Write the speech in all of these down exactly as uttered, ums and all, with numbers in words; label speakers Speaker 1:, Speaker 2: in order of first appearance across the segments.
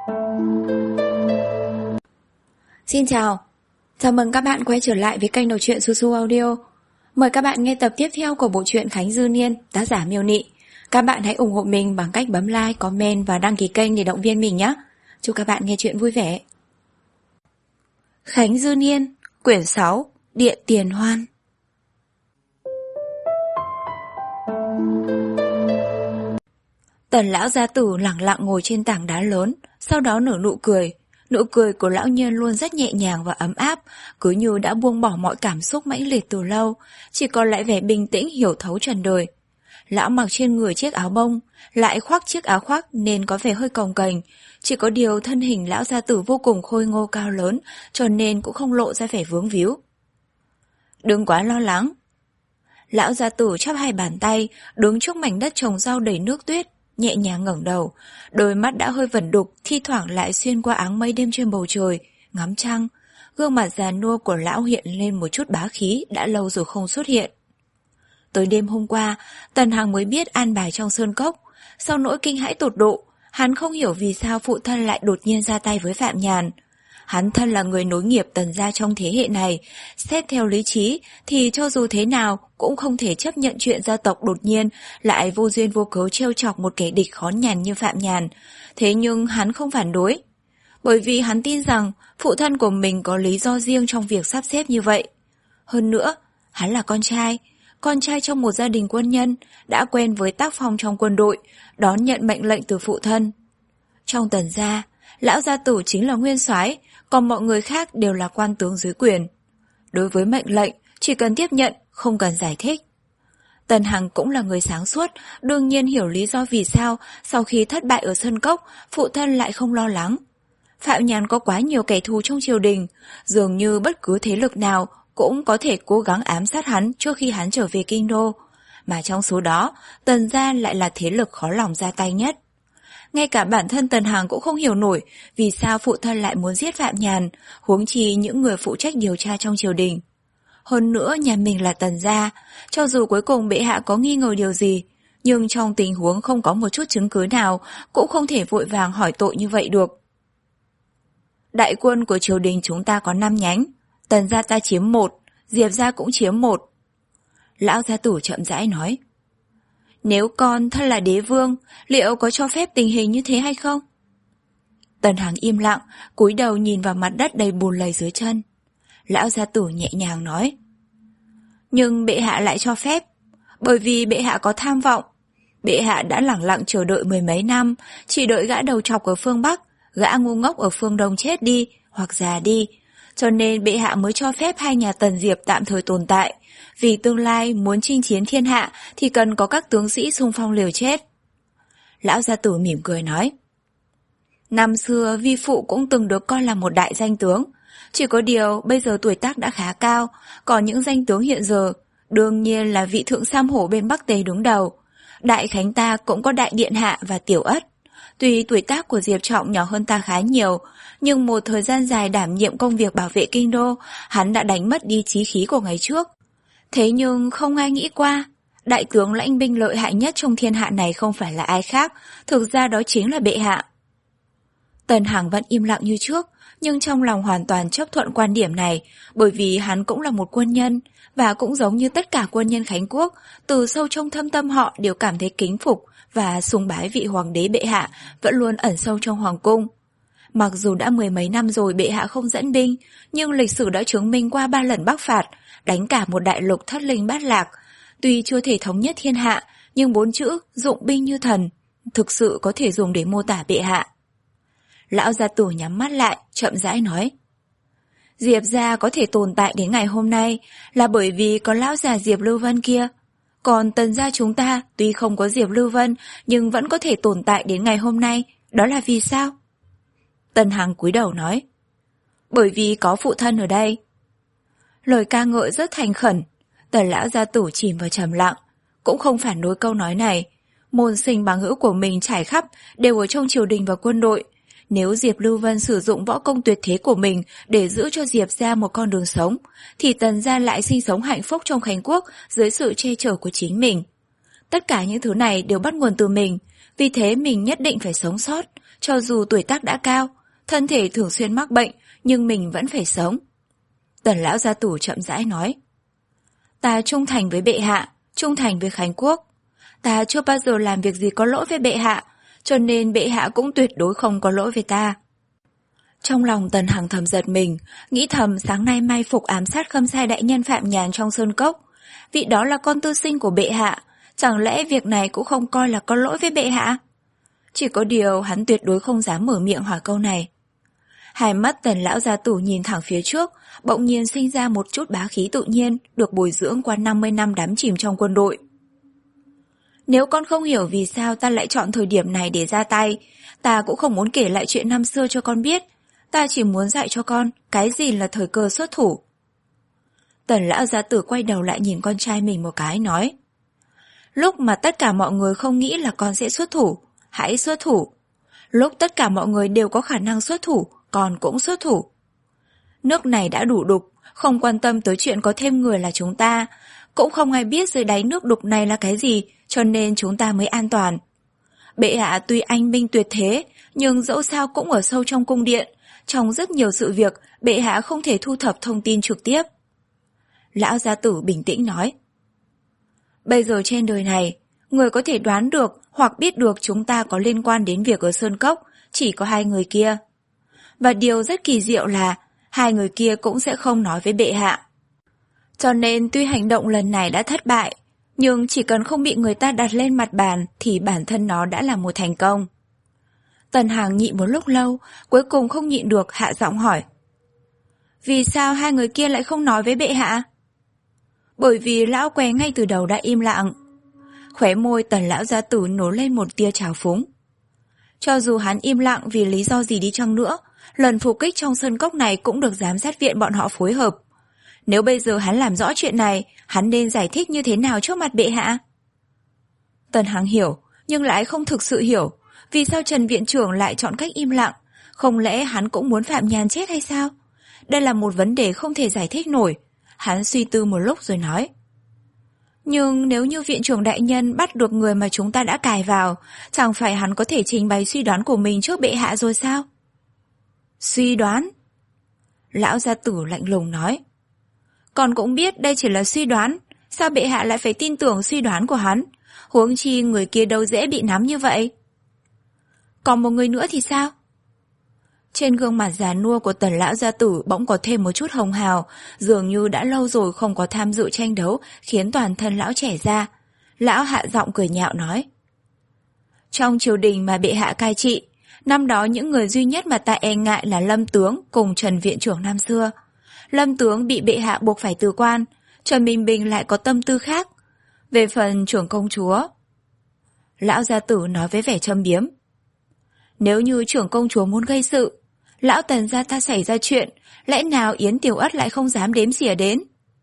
Speaker 1: Xin chào, chào mừng các bạn quay trở lại với kênh đọc truyện Su Su Audio. Mời các bạn nghe tập tiếp theo của bộ truyện Khánh Dư Niên, tác giả Miêu Nị. Các bạn hãy ủng hộ mình bằng cách bấm like, comment và đăng ký kênh để động viên mình nhé. Chúc các bạn nghe truyện vui vẻ. Khánh Dư Niên, quyển sáu, Điện Tiền Hoan. Tần lão gia tử lẳng lặng ngồi trên tảng đá lớn, sau đó nở nụ cười. Nụ cười của lão nhân luôn rất nhẹ nhàng và ấm áp, cứ như đã buông bỏ mọi cảm xúc mãnh liệt từ lâu, chỉ còn lại vẻ bình tĩnh hiểu thấu trần đời. Lão mặc trên người chiếc áo bông, lại khoác chiếc áo khoác nên có vẻ hơi cồng kềnh, chỉ có điều thân hình lão gia tử vô cùng khôi ngô cao lớn, cho nên cũng không lộ ra vẻ vướng víu. Đừng quá lo lắng. Lão gia tử chắp hai bàn tay, đứng trước mảnh đất trồng rau đầy nước tuyết, nhẹ nhàng ngẩng đầu, đôi mắt đã hơi vẩn đục, thi thoảng lại xuyên qua áng mây đêm trên bầu trời, ngắm trăng. Gương mặt già nua của lão hiện lên một chút bá khí đã lâu rồi không xuất hiện. Tới đêm hôm qua, Tần Hằng mới biết an bài trong sơn cốc. Sau nỗi kinh hãi tột độ, hắn không hiểu vì sao phụ thân lại đột nhiên ra tay với Phạm Nhàn. Hắn thân là người nối nghiệp Tần gia trong thế hệ này, xét theo lý trí thì cho dù thế nào cũng không thể chấp nhận chuyện gia tộc đột nhiên lại vô duyên vô cớ trêu chọc một kẻ địch khó nhằn như Phạm Nhàn. Thế nhưng hắn không phản đối, bởi vì hắn tin rằng phụ thân của mình có lý do riêng trong việc sắp xếp như vậy. Hơn nữa, hắn là con trai, con trai trong một gia đình quân nhân, đã quen với tác phong trong quân đội, đón nhận mệnh lệnh từ phụ thân. Trong Tần gia, lão gia tử chính là nguyên soái, còn mọi người khác đều là quan tướng dưới quyền. Đối với mệnh lệnh, chỉ cần tiếp nhận, không cần giải thích. Tần Hằng cũng là người sáng suốt, đương nhiên hiểu lý do vì sao sau khi thất bại ở Sơn Cốc, phụ thân lại không lo lắng. Phạm Nhàn có quá nhiều kẻ thù trong triều đình, dường như bất cứ thế lực nào cũng có thể cố gắng ám sát hắn trước khi hắn trở về kinh đô. Mà trong số đó, Tần gia lại là thế lực khó lòng ra tay nhất. Ngay cả bản thân Tần Hằng cũng không hiểu nổi vì sao phụ thân lại muốn giết Phạm Nhàn, huống chi những người phụ trách điều tra trong triều đình. Hơn nữa nhà mình là Tần gia, cho dù cuối cùng bệ hạ có nghi ngờ điều gì, nhưng trong tình huống không có một chút chứng cứ nào cũng không thể vội vàng hỏi tội như vậy được. Đại quân của triều đình chúng ta có năm nhánh, Tần gia ta chiếm một, Diệp gia cũng chiếm một. Lão gia tử chậm rãi nói. Nếu con thân là đế vương, liệu có cho phép tình hình như thế hay không? Tần Hằng im lặng, cúi đầu nhìn vào mặt đất đầy bùn lầy dưới chân. Lão gia tử nhẹ nhàng nói. Nhưng bệ hạ lại cho phép, bởi vì bệ hạ có tham vọng. Bệ hạ đã lẳng lặng chờ đợi mười mấy năm, chỉ đợi gã đầu trọc ở phương Bắc, gã ngu ngốc ở phương Đông chết đi, hoặc già đi. Cho nên bệ hạ mới cho phép hai nhà Tần Diệp tạm thời tồn tại. Vì tương lai muốn chinh chiến thiên hạ thì cần có các tướng sĩ xung phong liều chết. Lão gia tử mỉm cười nói. Năm xưa vi phụ cũng từng được coi là một đại danh tướng. Chỉ có điều bây giờ tuổi tác đã khá cao, còn những danh tướng hiện giờ đương nhiên là vị thượng Sam Hổ bên Bắc Tề đứng đầu. Đại Khánh ta cũng có đại điện hạ và tiểu ất. Tuy tuổi tác của Diệp Trọng nhỏ hơn ta khá nhiều, nhưng một thời gian dài đảm nhiệm công việc bảo vệ kinh đô, hắn đã đánh mất đi chí khí của ngày trước. Thế nhưng không ai nghĩ qua, đại tướng lãnh binh lợi hại nhất trong thiên hạ này không phải là ai khác, thực ra đó chính là bệ hạ. Tần Hằng vẫn im lặng như trước, nhưng trong lòng hoàn toàn chấp thuận quan điểm này, bởi vì hắn cũng là một quân nhân, và cũng giống như tất cả quân nhân Khánh Quốc, từ sâu trong thâm tâm họ đều cảm thấy kính phục và sùng bái vị hoàng đế bệ hạ vẫn luôn ẩn sâu trong hoàng cung. Mặc dù đã mười mấy năm rồi bệ hạ không dẫn binh, nhưng lịch sử đã chứng minh qua ba lần bắc phạt, đánh cả một đại lục thất linh bát lạc. Tuy chưa thể thống nhất thiên hạ, nhưng bốn chữ dụng binh như thần thực sự có thể dùng để mô tả bệ hạ. Lão gia tử nhắm mắt lại, chậm rãi nói. Diệp gia có thể tồn tại đến ngày hôm nay là bởi vì có lão già Diệp Lưu Vân kia. Còn Tần gia chúng ta tuy không có Diệp Lưu Vân nhưng vẫn có thể tồn tại đến ngày hôm nay, đó là vì sao? Tần Hằng cúi đầu nói. Bởi vì có phụ thân ở đây. Lời ca ngợi rất thành khẩn, Tần lão gia tử chìm vào trầm lặng, cũng không phản đối câu nói này. Môn sinh bằng hữu của mình trải khắp đều ở trong triều đình và quân đội. Nếu Diệp Lưu Vân sử dụng võ công tuyệt thế của mình để giữ cho Diệp gia một con đường sống, thì Tần gia lại sinh sống hạnh phúc trong Khánh Quốc dưới sự che chở của chính mình. Tất cả những thứ này đều bắt nguồn từ mình, Vì thế mình nhất định phải sống sót, cho dù tuổi tác đã cao, thân thể thường xuyên mắc bệnh, nhưng mình vẫn phải sống. Tần lão gia tử chậm rãi nói. Ta trung thành với bệ hạ, trung thành với Khánh Quốc. Ta chưa bao giờ làm việc gì có lỗi với bệ hạ, cho nên bệ hạ cũng tuyệt đối không có lỗi với ta. Trong lòng Tần Hằng thầm giật mình, nghĩ thầm sáng nay mai phục ám sát Khâm Sai đại nhân Phạm Nhàn trong sơn cốc. Vị đó là con tư sinh của bệ hạ, chẳng lẽ việc này cũng không coi là có lỗi với bệ hạ? Chỉ có điều hắn tuyệt đối không dám mở miệng hỏi câu này. Hai mắt Tần lão gia tử nhìn thẳng phía trước, bỗng nhiên sinh ra một chút bá khí tự nhiên, được bồi dưỡng qua năm mươi năm đắm chìm trong quân đội. Nếu con không hiểu vì sao ta lại chọn thời điểm này để ra tay, ta cũng không muốn kể lại chuyện năm xưa cho con biết. Ta chỉ muốn dạy cho con cái gì là thời cơ xuất thủ. Tần lão gia tử quay đầu lại nhìn con trai mình một cái nói. Lúc mà tất cả mọi người không nghĩ là con sẽ xuất thủ, hãy xuất thủ. Lúc tất cả mọi người đều có khả năng xuất thủ, con cũng xuất thủ. Nước này đã đủ đục, không quan tâm tới chuyện có thêm người là chúng ta. Cũng không ai biết dưới đáy nước đục này là cái gì, cho nên chúng ta mới an toàn. Bệ hạ tuy anh minh tuyệt thế, nhưng dẫu sao cũng ở sâu trong cung điện. Trong rất nhiều sự việc, bệ hạ không thể thu thập thông tin trực tiếp. Lão gia tử bình tĩnh nói. Bây giờ trên đời này, người có thể đoán được hoặc biết được chúng ta có liên quan đến việc ở Sơn Cốc, chỉ có hai người kia. Và điều rất kỳ diệu là, hai người kia cũng sẽ không nói với bệ hạ. Cho nên tuy hành động lần này đã thất bại, nhưng chỉ cần không bị người ta đặt lên mặt bàn thì bản thân nó đã là một thành công. Tần Hằng nhịn một lúc lâu, cuối cùng không nhịn được hạ giọng hỏi. Vì sao hai người kia lại không nói với bệ hạ? Bởi vì lão què ngay từ đầu đã im lặng. Khóe môi Tần lão gia tử nổi lên một tia trào phúng. Cho dù hắn im lặng vì lý do gì đi chăng nữa, lần phục kích trong sơn cốc này cũng được giám sát viện bọn họ phối hợp. Nếu bây giờ hắn làm rõ chuyện này, hắn nên giải thích như thế nào trước mặt bệ hạ? Tần Hằng hiểu, nhưng lại không thực sự hiểu. Vì sao Trần viện trưởng lại chọn cách im lặng? Không lẽ hắn cũng muốn Phạm Nhàn chết hay sao? Đây là một vấn đề không thể giải thích nổi. Hắn suy tư một lúc rồi nói. Nhưng nếu như viện trưởng đại nhân bắt được người mà chúng ta đã cài vào, chẳng phải hắn có thể trình bày suy đoán của mình trước bệ hạ rồi sao? Suy đoán? Lão gia tử lạnh lùng nói. Con cũng biết đây chỉ là suy đoán, sao bệ hạ lại phải tin tưởng suy đoán của hắn? Huống chi người kia đâu dễ bị nắm như vậy. Còn một người nữa thì sao? Trên gương mặt già nua của Tần lão gia tử bỗng có thêm một chút hồng hào, dường như đã lâu rồi không có tham dự tranh đấu, khiến toàn thân lão trẻ ra. Lão hạ giọng cười nhạo nói. Trong triều đình mà bệ hạ cai trị, năm đó những người duy nhất mà ta e ngại là Lâm tướng cùng Trần viện trưởng năm xưa. Lâm tướng bị bệ hạ buộc phải từ quan, Trần Minh Bình lại có tâm tư khác. Về phần trưởng công chúa, lão gia tử nói với vẻ châm biếm. Nếu như trưởng công chúa muốn gây sự, lão Tần gia ta xảy ra chuyện, lẽ nào Yến Tiểu Ất lại không dám đếm xỉa đến?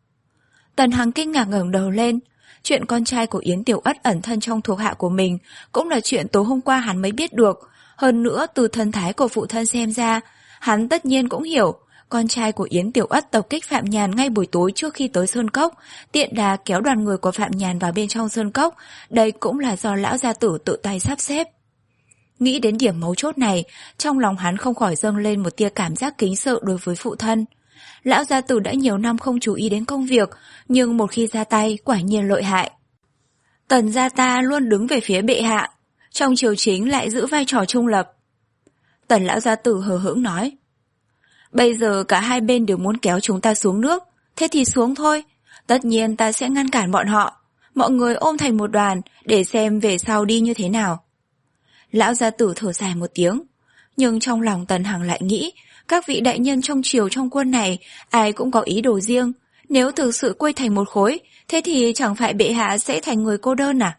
Speaker 1: Tần Hằng kinh ngạc ngẩng đầu lên. Chuyện con trai của Yến Tiểu Ất ẩn thân trong thuộc hạ của mình cũng là chuyện tối hôm qua hắn mới biết được. Hơn nữa từ thân thái của phụ thân xem ra, hắn tất nhiên cũng hiểu con trai của Yến Tiểu Ất tập kích Phạm Nhàn ngay buổi tối trước khi tới Sơn Cốc, tiện đà kéo đoàn người của Phạm Nhàn vào bên trong Sơn Cốc. Đây cũng là do lão gia tử tự tay sắp xếp. Nghĩ đến điểm mấu chốt này, trong lòng hắn không khỏi dâng lên một tia cảm giác kính sợ đối với phụ thân. Lão gia tử đã nhiều năm không chú ý đến công việc, nhưng một khi ra tay quả nhiên lợi hại. Tần gia ta luôn đứng về phía bệ hạ, trong triều chính lại giữ vai trò trung lập. Tần lão gia tử hờ hững nói. Bây giờ cả hai bên đều muốn kéo chúng ta xuống nước, thế thì xuống thôi. Tất nhiên ta sẽ ngăn cản bọn họ. Mọi người ôm thành một đoàn để xem về sau đi như thế nào. Lão gia tử thở dài một tiếng, nhưng trong lòng Tần Hằng lại nghĩ, các vị đại nhân trong triều trong quân này, ai cũng có ý đồ riêng. Nếu thực sự quây thành một khối, thế thì chẳng phải bệ hạ sẽ thành người cô đơn à?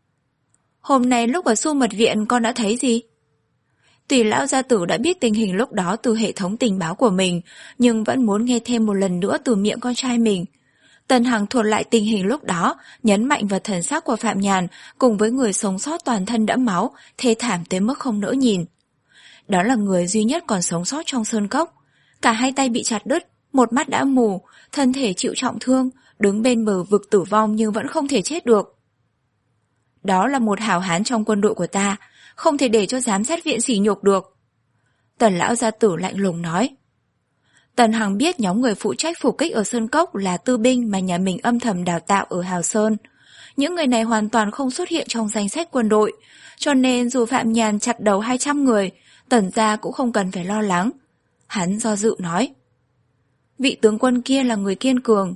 Speaker 1: Hôm nay lúc ở Xu Mật Viện con đã thấy gì? Tuy lão gia tử đã biết tình hình lúc đó từ hệ thống tình báo của mình, nhưng vẫn muốn nghe thêm một lần nữa từ miệng con trai mình. Tần Hằng thuật lại tình hình lúc đó, nhấn mạnh vào thần sắc của Phạm Nhàn cùng với người sống sót toàn thân đẫm máu, thê thảm tới mức không nỡ nhìn. Đó là người duy nhất còn sống sót trong sơn cốc. Cả hai tay bị chặt đứt, một mắt đã mù, thân thể chịu trọng thương, đứng bên bờ vực tử vong nhưng vẫn không thể chết được. đó là một hảo hán trong quân đội của ta, không thể để cho giám sát viện sỉ nhục được. Tần lão gia tử lạnh lùng nói. Tần Hằng biết nhóm người phụ trách phục kích ở Sơn Cốc là tư binh mà nhà mình âm thầm đào tạo ở Hào Sơn. Những người này hoàn toàn không xuất hiện trong danh sách quân đội, cho nên dù Phạm Nhàn chặt đầu hai trăm người, Tần gia cũng không cần phải lo lắng. Hắn do dự nói. Vị tướng quân kia là người kiên cường.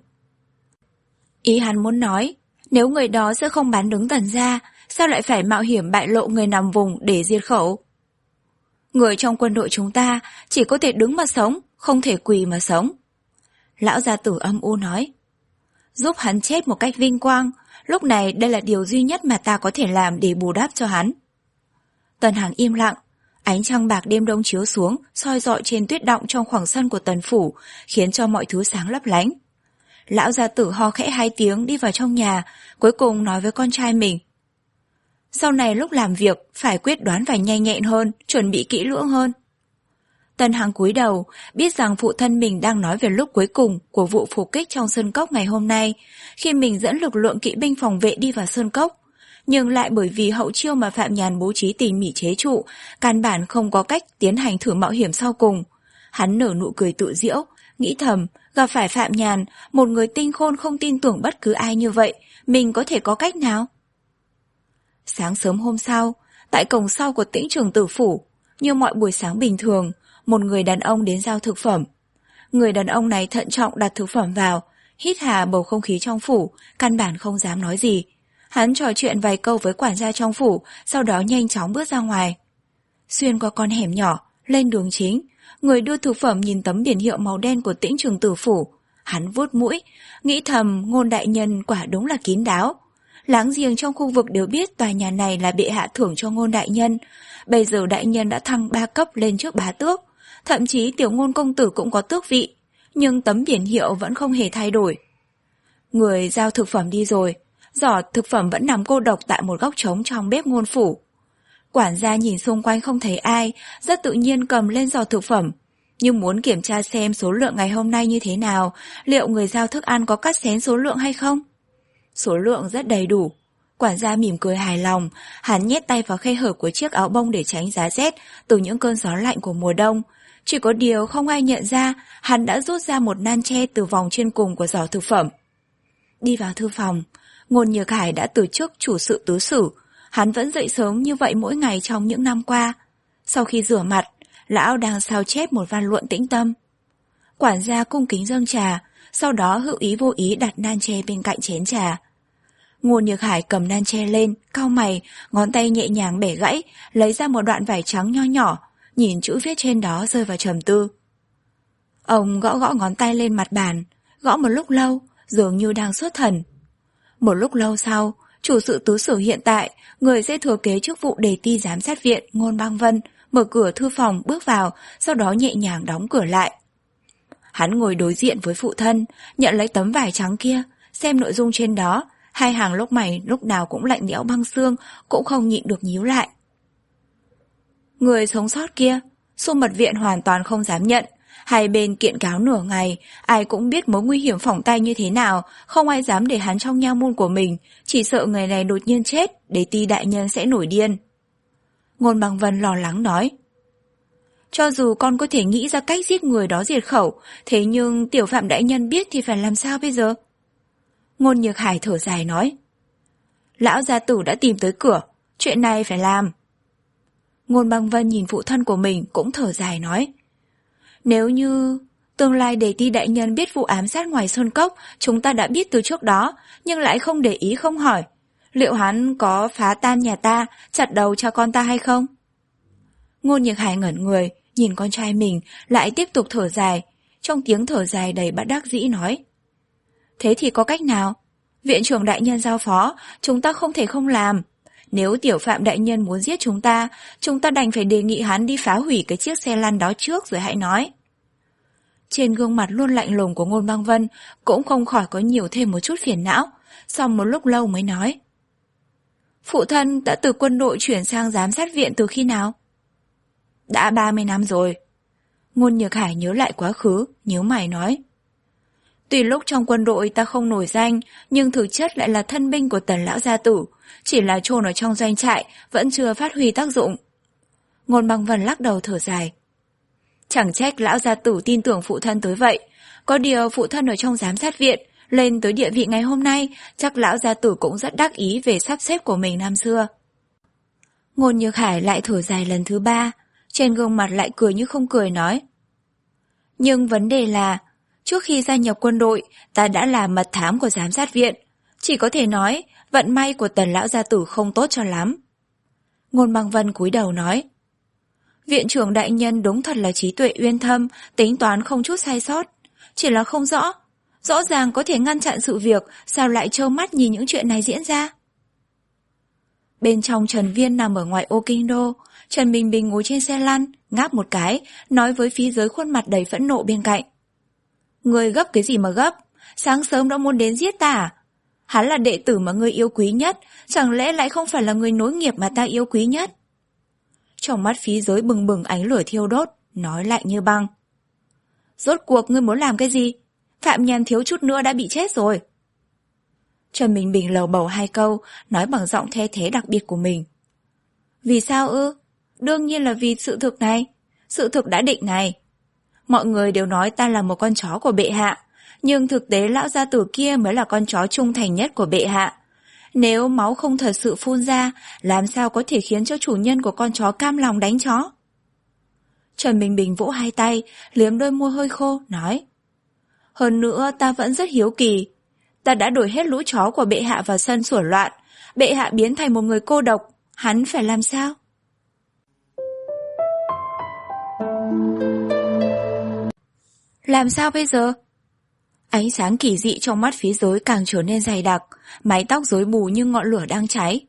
Speaker 1: Ý hắn muốn nói, nếu người đó sẽ không bán đứng Tần gia, sao lại phải mạo hiểm bại lộ người nằm vùng để diệt khẩu? Người trong quân đội chúng ta chỉ có thể đứng mà sống, không thể quỳ mà sống. Lão gia tử âm u nói. Giúp hắn chết một cách vinh quang, lúc này đây là điều duy nhất mà ta có thể làm để bù đắp cho hắn. Tần Hằng im lặng, ánh trăng bạc đêm đông chiếu xuống, soi rọi trên tuyết đọng trong khoảng sân của Tần phủ, khiến cho mọi thứ sáng lấp lánh. Lão gia tử ho khẽ hai tiếng đi vào trong nhà, cuối cùng nói với con trai mình. Sau này lúc làm việc, phải quyết đoán và nhanh nhẹn hơn, chuẩn bị kỹ lưỡng hơn. Tần Hằng cúi đầu, biết rằng phụ thân mình đang nói về lúc cuối cùng của vụ phục kích trong Sơn Cốc ngày hôm nay, khi mình dẫn lực lượng kỵ binh phòng vệ đi vào Sơn Cốc. Nhưng lại bởi vì hậu chiêu mà Phạm Nhàn bố trí tỉ mỉ chế trụ, căn bản không có cách tiến hành thử mạo hiểm sau cùng. Hắn nở nụ cười tự giễu, nghĩ thầm, gặp phải Phạm Nhàn, một người tinh khôn không tin tưởng bất cứ ai như vậy, mình có thể có cách nào? Sáng sớm hôm sau, tại cổng sau của Tĩnh Trường Tử phủ, như mọi buổi sáng bình thường, một người đàn ông đến giao thực phẩm. Người đàn ông này thận trọng đặt thực phẩm vào, hít hà bầu không khí trong phủ, căn bản không dám nói gì. Hắn trò chuyện vài câu với quản gia trong phủ, sau đó nhanh chóng bước ra ngoài. Xuyên qua con hẻm nhỏ, lên đường chính, người đưa thực phẩm nhìn tấm biển hiệu màu đen của Tĩnh Trường Tử phủ. Hắn vuốt mũi, nghĩ thầm Ngôn đại nhân quả đúng là kín đáo. Láng giềng trong khu vực đều biết tòa nhà này là bệ hạ thưởng cho Ngôn đại nhân. Bây giờ đại nhân đã thăng ba cấp lên trước bá tước, thậm chí tiểu Ngôn công tử cũng có tước vị, nhưng tấm biển hiệu vẫn không hề thay đổi. Người giao thực phẩm đi rồi, giỏ thực phẩm vẫn nằm cô độc tại một góc trống trong bếp Ngôn phủ. Quản gia nhìn xung quanh không thấy ai, rất tự nhiên cầm lên giỏ thực phẩm, nhưng muốn kiểm tra xem số lượng ngày hôm nay như thế nào, liệu người giao thức ăn có cắt xén số lượng hay không. Số lượng rất đầy đủ. Quản gia mỉm cười hài lòng, hắn nhét tay vào khe hở của chiếc áo bông để tránh giá rét từ những cơn gió lạnh của mùa đông. Chỉ có điều không ai nhận ra, hắn đã rút ra một nan tre từ vòng trên cùng của giỏ thực phẩm. Đi vào thư phòng, Ngôn Nhược Hải đã từ chức chủ sự tứ sử. Hắn vẫn dậy sớm như vậy mỗi ngày trong những năm qua. Sau khi rửa mặt, lão đang sao chép một văn luận tĩnh tâm. Quản gia cung kính dâng trà, sau đó hữu ý vô ý đặt nan tre bên cạnh chén trà. Ngôn Nhược Hải cầm nan tre lên, cau mày, ngón tay nhẹ nhàng bẻ gãy, lấy ra một đoạn vải trắng nho nhỏ, nhìn chữ viết trên đó rơi vào trầm tư. Ông gõ gõ ngón tay lên mặt bàn, gõ một lúc lâu, dường như đang xuất thần. Một lúc lâu sau, chủ sự tứ sử hiện tại, người sẽ thừa kế chức vụ đề ti giám sát viện Ngôn Băng Vân, mở cửa thư phòng bước vào, sau đó nhẹ nhàng đóng cửa lại. Hắn ngồi đối diện với phụ thân, nhận lấy tấm vải trắng kia, xem nội dung trên đó, hai hàng lông mày lúc nào cũng lạnh lẽo băng xương, cũng không nhịn được nhíu lại. Người sống sót kia, Xu Mật Viện hoàn toàn không dám nhận, hai bên kiện cáo nửa ngày, ai cũng biết mối nguy hiểm phỏng tay như thế nào, không ai dám để hắn trong nha môn của mình, chỉ sợ người này đột nhiên chết, để ti đại nhân sẽ nổi điên. Ngôn Băng Vân lo lắng nói. Cho dù con có thể nghĩ ra cách giết người đó diệt khẩu, thế nhưng tiểu Phạm đại nhân biết thì phải làm sao bây giờ? Ngôn Nhược Hải thở dài nói. Lão gia tử đã tìm tới cửa, chuyện này phải làm. Ngôn Băng Vân nhìn phụ thân của mình cũng thở dài nói. Nếu như tương lai đề ti đại nhân biết vụ ám sát ngoài Sơn Cốc, chúng ta đã biết từ trước đó, nhưng lại không để ý không hỏi. Liệu hắn có phá tan nhà ta, chặt đầu cho con ta hay không? Ngôn Nhược Hải ngẩn người, nhìn con trai mình, lại tiếp tục thở dài. Trong tiếng thở dài đầy bất đắc dĩ nói. Thế thì có cách nào? Viện trưởng đại nhân giao phó, chúng ta không thể không làm. Nếu tiểu Phạm đại nhân muốn giết chúng ta, chúng ta đành phải đề nghị hắn đi phá hủy cái chiếc xe lăn đó trước rồi hãy nói. Trên gương mặt luôn lạnh lùng của Ngôn Băng Vân cũng không khỏi có nhiều thêm một chút phiền não, sau một lúc lâu mới nói. Phụ thân đã từ quân đội chuyển sang giám sát viện từ khi nào? Đã ba mươi năm rồi. Ngôn Nhược Hải nhớ lại quá khứ, nhíu mày nói. Tuy lúc trong quân đội ta không nổi danh, nhưng thực chất lại là thân binh của Tần lão gia tử, chỉ là chôn ở trong doanh trại vẫn chưa phát huy tác dụng. Ngôn Băng Vân lắc đầu thở dài. Chẳng trách lão gia tử tin tưởng phụ thân tới vậy. Có điều phụ thân ở trong giám sát viện, lên tới địa vị ngày hôm nay, chắc lão gia tử cũng rất đắc ý về sắp xếp của mình năm xưa. Ngôn Như Khải lại thở dài lần thứ ba, trên gương mặt lại cười như không cười nói. Nhưng vấn đề là, trước khi gia nhập quân đội, ta đã là mật thám của giám sát viện. Chỉ có thể nói, vận may của Tần lão gia tử không tốt cho lắm. Ngôn Băng Vân cúi đầu nói. Viện trưởng đại nhân đúng thật là trí tuệ uyên thâm, tính toán không chút sai sót. Chỉ là không rõ, rõ ràng có thể ngăn chặn sự việc, sao lại trơ mắt nhìn những chuyện này diễn ra? Bên trong Trần Viên nằm ở ngoài ô kinh đô, Trần Bình Bình ngồi trên xe lăn, ngáp một cái, nói với Phí Giới khuôn mặt đầy phẫn nộ bên cạnh. Ngươi gấp cái gì mà gấp? Sáng sớm đã muốn đến giết ta à? Hắn là đệ tử mà ngươi yêu quý nhất, chẳng lẽ lại không phải là người nối nghiệp mà ta yêu quý nhất? Trong mắt Phí Giới bừng bừng ánh lửa thiêu đốt, nói lạnh như băng. Rốt cuộc ngươi muốn làm cái gì? Phạm Nhàn thiếu chút nữa đã bị chết rồi. Trần Bình Bình lầu bầu hai câu, nói bằng giọng the thế đặc biệt của mình. Vì sao ư? Đương nhiên là vì sự thực này. Sự thực đã định này. Mọi người đều nói ta là một con chó của bệ hạ, nhưng thực tế lão gia tử kia mới là con chó trung thành nhất của bệ hạ. Nếu máu không thật sự phun ra, làm sao có thể khiến cho chủ nhân của con chó cam lòng đánh chó? Trần Bình Bình vỗ hai tay, liếm đôi môi hơi khô, nói. Hơn nữa ta vẫn rất hiếu kỳ. Ta đã đổi hết lũ chó của bệ hạ vào sân sủa loạn. Bệ hạ biến thành một người cô độc. Hắn phải làm sao? Làm sao bây giờ? Ánh sáng kỳ dị trong mắt Phí Giới càng trở nên dày đặc, mái tóc rối bù như ngọn lửa đang cháy.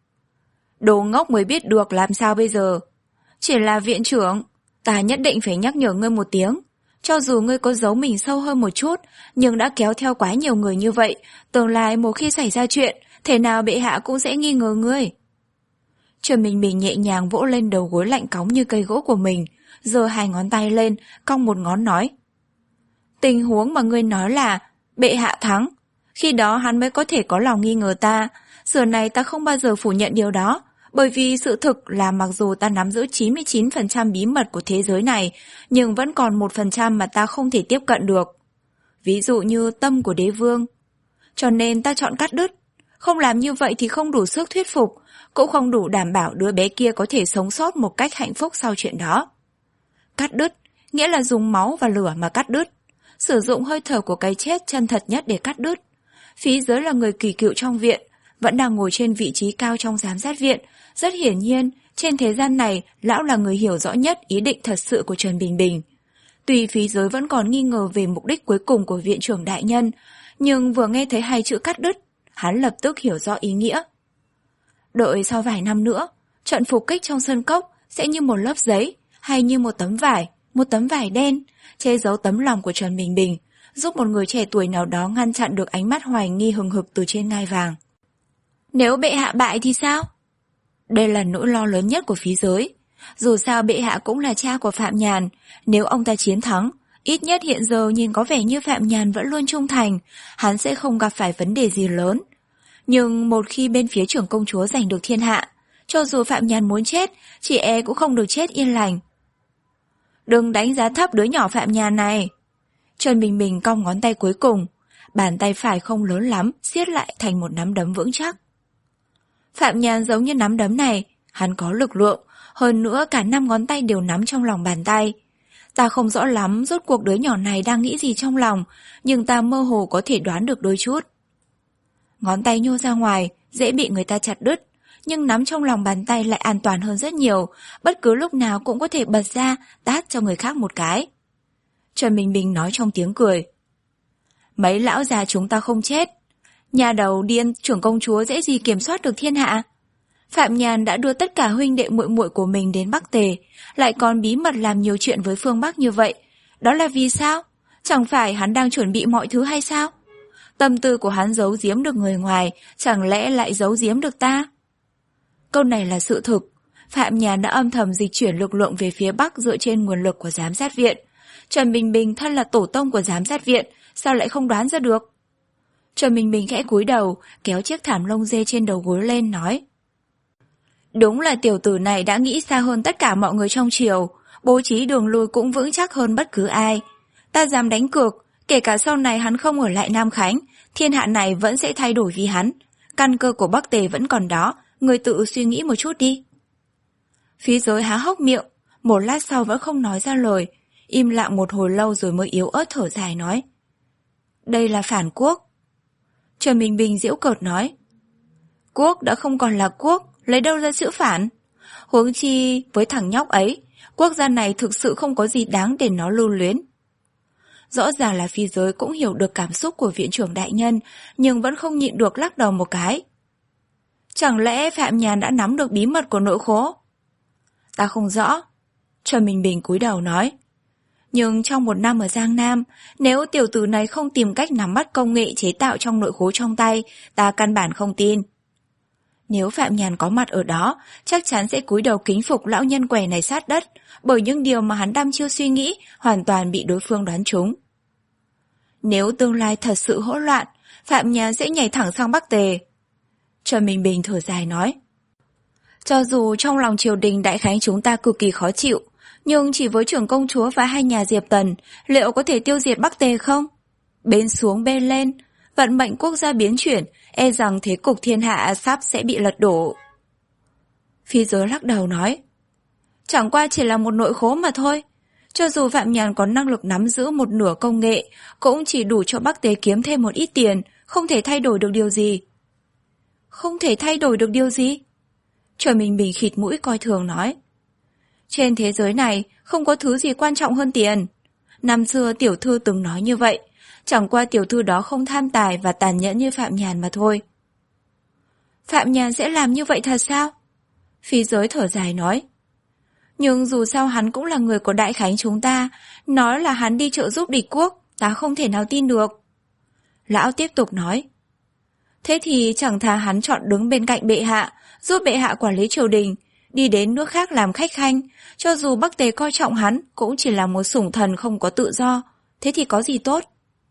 Speaker 1: Đồ ngốc mới biết được làm sao bây giờ. Chỉ là viện trưởng, ta nhất định phải nhắc nhở ngươi một tiếng. Cho dù ngươi có giấu mình sâu hơn một chút, nhưng đã kéo theo quá nhiều người như vậy, tương lai một khi xảy ra chuyện, thế nào bệ hạ cũng sẽ nghi ngờ ngươi. Trần Bình Bình nhẹ nhàng vỗ lên đầu gối lạnh cóng như cây gỗ của mình, giơ hai ngón tay lên, cong một ngón nói. Tình huống mà ngươi nói là bệ hạ thắng, khi đó hắn mới có thể có lòng nghi ngờ ta. Giờ này ta không bao giờ phủ nhận điều đó, bởi vì sự thực là mặc dù ta nắm giữ chín mươi chín phần trăm bí mật của thế giới này, nhưng vẫn còn một phần trăm mà ta không thể tiếp cận được. Ví dụ như tâm của đế vương. Cho nên ta chọn cắt đứt. Không làm như vậy thì không đủ sức thuyết phục, cũng không đủ đảm bảo đứa bé kia có thể sống sót một cách hạnh phúc sau chuyện đó. Cắt đứt, nghĩa là dùng máu và lửa mà cắt đứt. Sử dụng hơi thở của cái chết chân thật nhất để cắt đứt. Phí Giới là người kỳ cựu trong viện, vẫn đang ngồi trên vị trí cao trong giám sát viện. Rất hiển nhiên, trên thế gian này, lão là người hiểu rõ nhất ý định thật sự của Trần Bình Bình. Tuy Phí Giới vẫn còn nghi ngờ về mục đích cuối cùng của viện trưởng đại nhân, nhưng vừa nghe thấy hai chữ cắt đứt, hắn lập tức hiểu rõ ý nghĩa. Đợi sau vài năm nữa, trận phục kích trong sân cốc sẽ như một lớp giấy hay như một tấm vải, một tấm vải đen, che giấu tấm lòng của Trần Bình Bình, giúp một người trẻ tuổi nào đó ngăn chặn được ánh mắt hoài nghi hừng hực từ trên ngai vàng. Nếu bệ hạ bại thì sao? Đây là nỗi lo lớn nhất của Phí Giới. Dù sao bệ hạ cũng là cha của Phạm Nhàn, nếu ông ta chiến thắng, ít nhất hiện giờ nhìn có vẻ như Phạm Nhàn vẫn luôn trung thành, hắn sẽ không gặp phải vấn đề gì lớn. Nhưng một khi bên phía trưởng công chúa giành được thiên hạ, cho dù Phạm Nhàn muốn chết, chị e cũng không được chết yên lành. Đừng đánh giá thấp đứa nhỏ Phạm Nhàn này. Trần Bình Bình cong ngón tay cuối cùng, bàn tay phải không lớn lắm, siết lại thành một nắm đấm vững chắc. Phạm Nhàn giống như nắm đấm này, hắn có lực lượng, hơn nữa cả năm ngón tay đều nắm trong lòng bàn tay. Ta không rõ lắm rốt cuộc đứa nhỏ này đang nghĩ gì trong lòng, nhưng ta mơ hồ có thể đoán được đôi chút. Ngón tay nhô ra ngoài, dễ bị người ta chặt đứt, nhưng nắm trong lòng bàn tay lại an toàn hơn rất nhiều, bất cứ lúc nào cũng có thể bật ra, tát cho người khác một cái. Trần Bình Bình nói trong tiếng cười. Mấy lão già chúng ta không chết. Nhà đầu điên trưởng công chúa dễ gì kiểm soát được thiên hạ. Phạm Nhàn đã đưa tất cả huynh đệ muội muội của mình đến Bắc Tề, lại còn bí mật làm nhiều chuyện với phương Bắc như vậy. Đó là vì sao? Chẳng phải hắn đang chuẩn bị mọi thứ hay sao? Tâm tư của hắn giấu giếm được người ngoài, chẳng lẽ lại giấu giếm được ta? Câu này là sự thực. Phạm Nhàn đã âm thầm dịch chuyển lực lượng về phía Bắc dựa trên nguồn lực của giám sát viện. Trần Bình Bình thân là tổ tông của giám sát viện, sao lại không đoán ra được? Trần Minh Bình khẽ cúi đầu, kéo chiếc thảm lông dê trên đầu gối lên, nói. Đúng là tiểu tử này đã nghĩ xa hơn tất cả mọi người trong triều, bố trí đường lui cũng vững chắc hơn bất cứ ai. Ta dám đánh cược, kể cả sau này hắn không ở lại Nam Khánh, thiên hạ này vẫn sẽ thay đổi vì hắn. Căn cơ của Bắc Tề vẫn còn đó, người tự suy nghĩ một chút đi. Phí Giới há hốc miệng, một lát sau vẫn không nói ra lời, im lặng một hồi lâu rồi mới yếu ớt thở dài nói. Đây là phản quốc. Trần Minh Bình giễu cợt nói. Quốc đã không còn là quốc, lấy đâu ra chữ phản? Huống chi với thằng nhóc ấy, quốc gia này thực sự không có gì đáng để nó lưu luyến. Rõ ràng là Phi Giới cũng hiểu được cảm xúc của viện trưởng đại nhân, nhưng vẫn không nhịn được lắc đầu một cái. Chẳng lẽ Phạm Nhàn đã nắm được bí mật của nội khố? Ta không rõ. Trần Minh Bình cúi đầu nói. Nhưng trong một năm ở Giang Nam, nếu tiểu tử này không tìm cách nắm bắt công nghệ chế tạo trong nội khố trong tay, ta căn bản không tin. Nếu Phạm Nhàn có mặt ở đó, chắc chắn sẽ cúi đầu kính phục lão nhân què này sát đất, bởi những điều mà hắn đăm chiêu suy nghĩ hoàn toàn bị đối phương đoán trúng. Nếu tương lai thật sự hỗn loạn, Phạm Nhàn sẽ nhảy thẳng sang Bắc Tề. Trần Minh Bình thở dài nói. Cho dù trong lòng triều đình đại khánh chúng ta cực kỳ khó chịu, nhưng chỉ với trưởng công chúa và hai nhà Diệp Tần, liệu có thể tiêu diệt Bắc Tề không? Bên xuống bên lên, vận mệnh quốc gia biến chuyển, e rằng thế cục thiên hạ sắp sẽ bị lật đổ. Phi Giới lắc đầu nói. Chẳng qua chỉ là một nội khố mà thôi. Cho dù Phạm Nhàn có năng lực nắm giữ một nửa công nghệ, cũng chỉ đủ cho Bắc Tề kiếm thêm một ít tiền, không thể thay đổi được điều gì. Không thể thay đổi được điều gì? Trần Minh Bình khịt mũi coi thường nói. Trên thế giới này không có thứ gì quan trọng hơn tiền. Năm xưa tiểu thư từng nói như vậy, chẳng qua tiểu thư đó không tham tài và tàn nhẫn như Phạm Nhàn mà thôi. Phạm Nhàn sẽ làm như vậy thật sao? Phi Giới thở dài nói. Nhưng dù sao hắn cũng là người của đại khánh chúng ta, nói là hắn đi trợ giúp địch quốc, ta không thể nào tin được. Lão tiếp tục nói. Thế thì chẳng thà hắn chọn đứng bên cạnh bệ hạ, giúp bệ hạ quản lý triều đình, đi đến nước khác làm khách khanh, cho dù Bắc Tề coi trọng hắn, cũng chỉ là một sủng thần không có tự do, thế thì có gì tốt?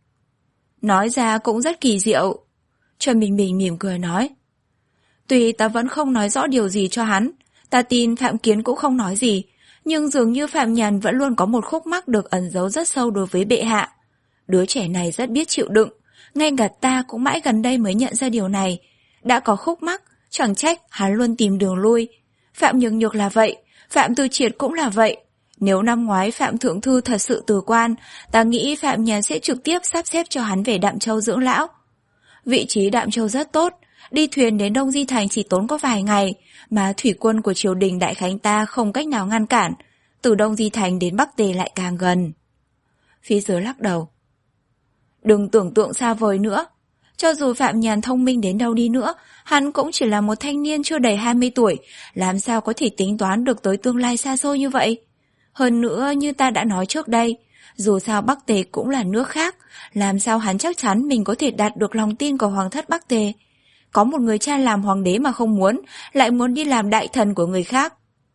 Speaker 1: Nói ra cũng rất kỳ diệu. Trần Minh Bình mỉm cười nói. Tuy ta vẫn không nói rõ điều gì cho hắn, ta tin Phạm Kiến cũng không nói gì, nhưng dường như Phạm Nhàn vẫn luôn có một khúc mắc được ẩn giấu rất sâu đối với bệ hạ. Đứa trẻ này rất biết chịu đựng, ngay cả ta cũng mãi gần đây mới nhận ra điều này. Đã có khúc mắc, chẳng trách hắn luôn tìm đường lui. Phạm Nhược Nhược là vậy, Phạm Tư Triệt cũng là vậy. Nếu năm ngoái Phạm Thượng Thư thật sự từ quan, ta nghĩ Phạm Nhàn sẽ trực tiếp sắp xếp cho hắn về Đạm Châu dưỡng lão. Vị trí Đạm Châu rất tốt, đi thuyền đến Đông Di Thành chỉ tốn có vài ngày, mà thủy quân của triều đình đại khánh ta không cách nào ngăn cản, từ Đông Di Thành đến Bắc Tề lại càng gần. Phía dưới lắc đầu. Đừng tưởng tượng xa vời nữa. Cho dù Phạm Nhàn thông minh đến đâu đi nữa, hắn cũng chỉ là một thanh niên chưa đầy hai mươi tuổi, làm sao có thể tính toán được tới tương lai xa xôi như vậy. Hơn nữa, như ta đã nói trước đây, dù sao Bắc Tề cũng là nước khác, làm sao hắn chắc chắn mình có thể đạt được lòng tin của hoàng thất Bắc Tề. Có một người cha làm hoàng đế mà không muốn, lại muốn đi làm đại thần của người khác.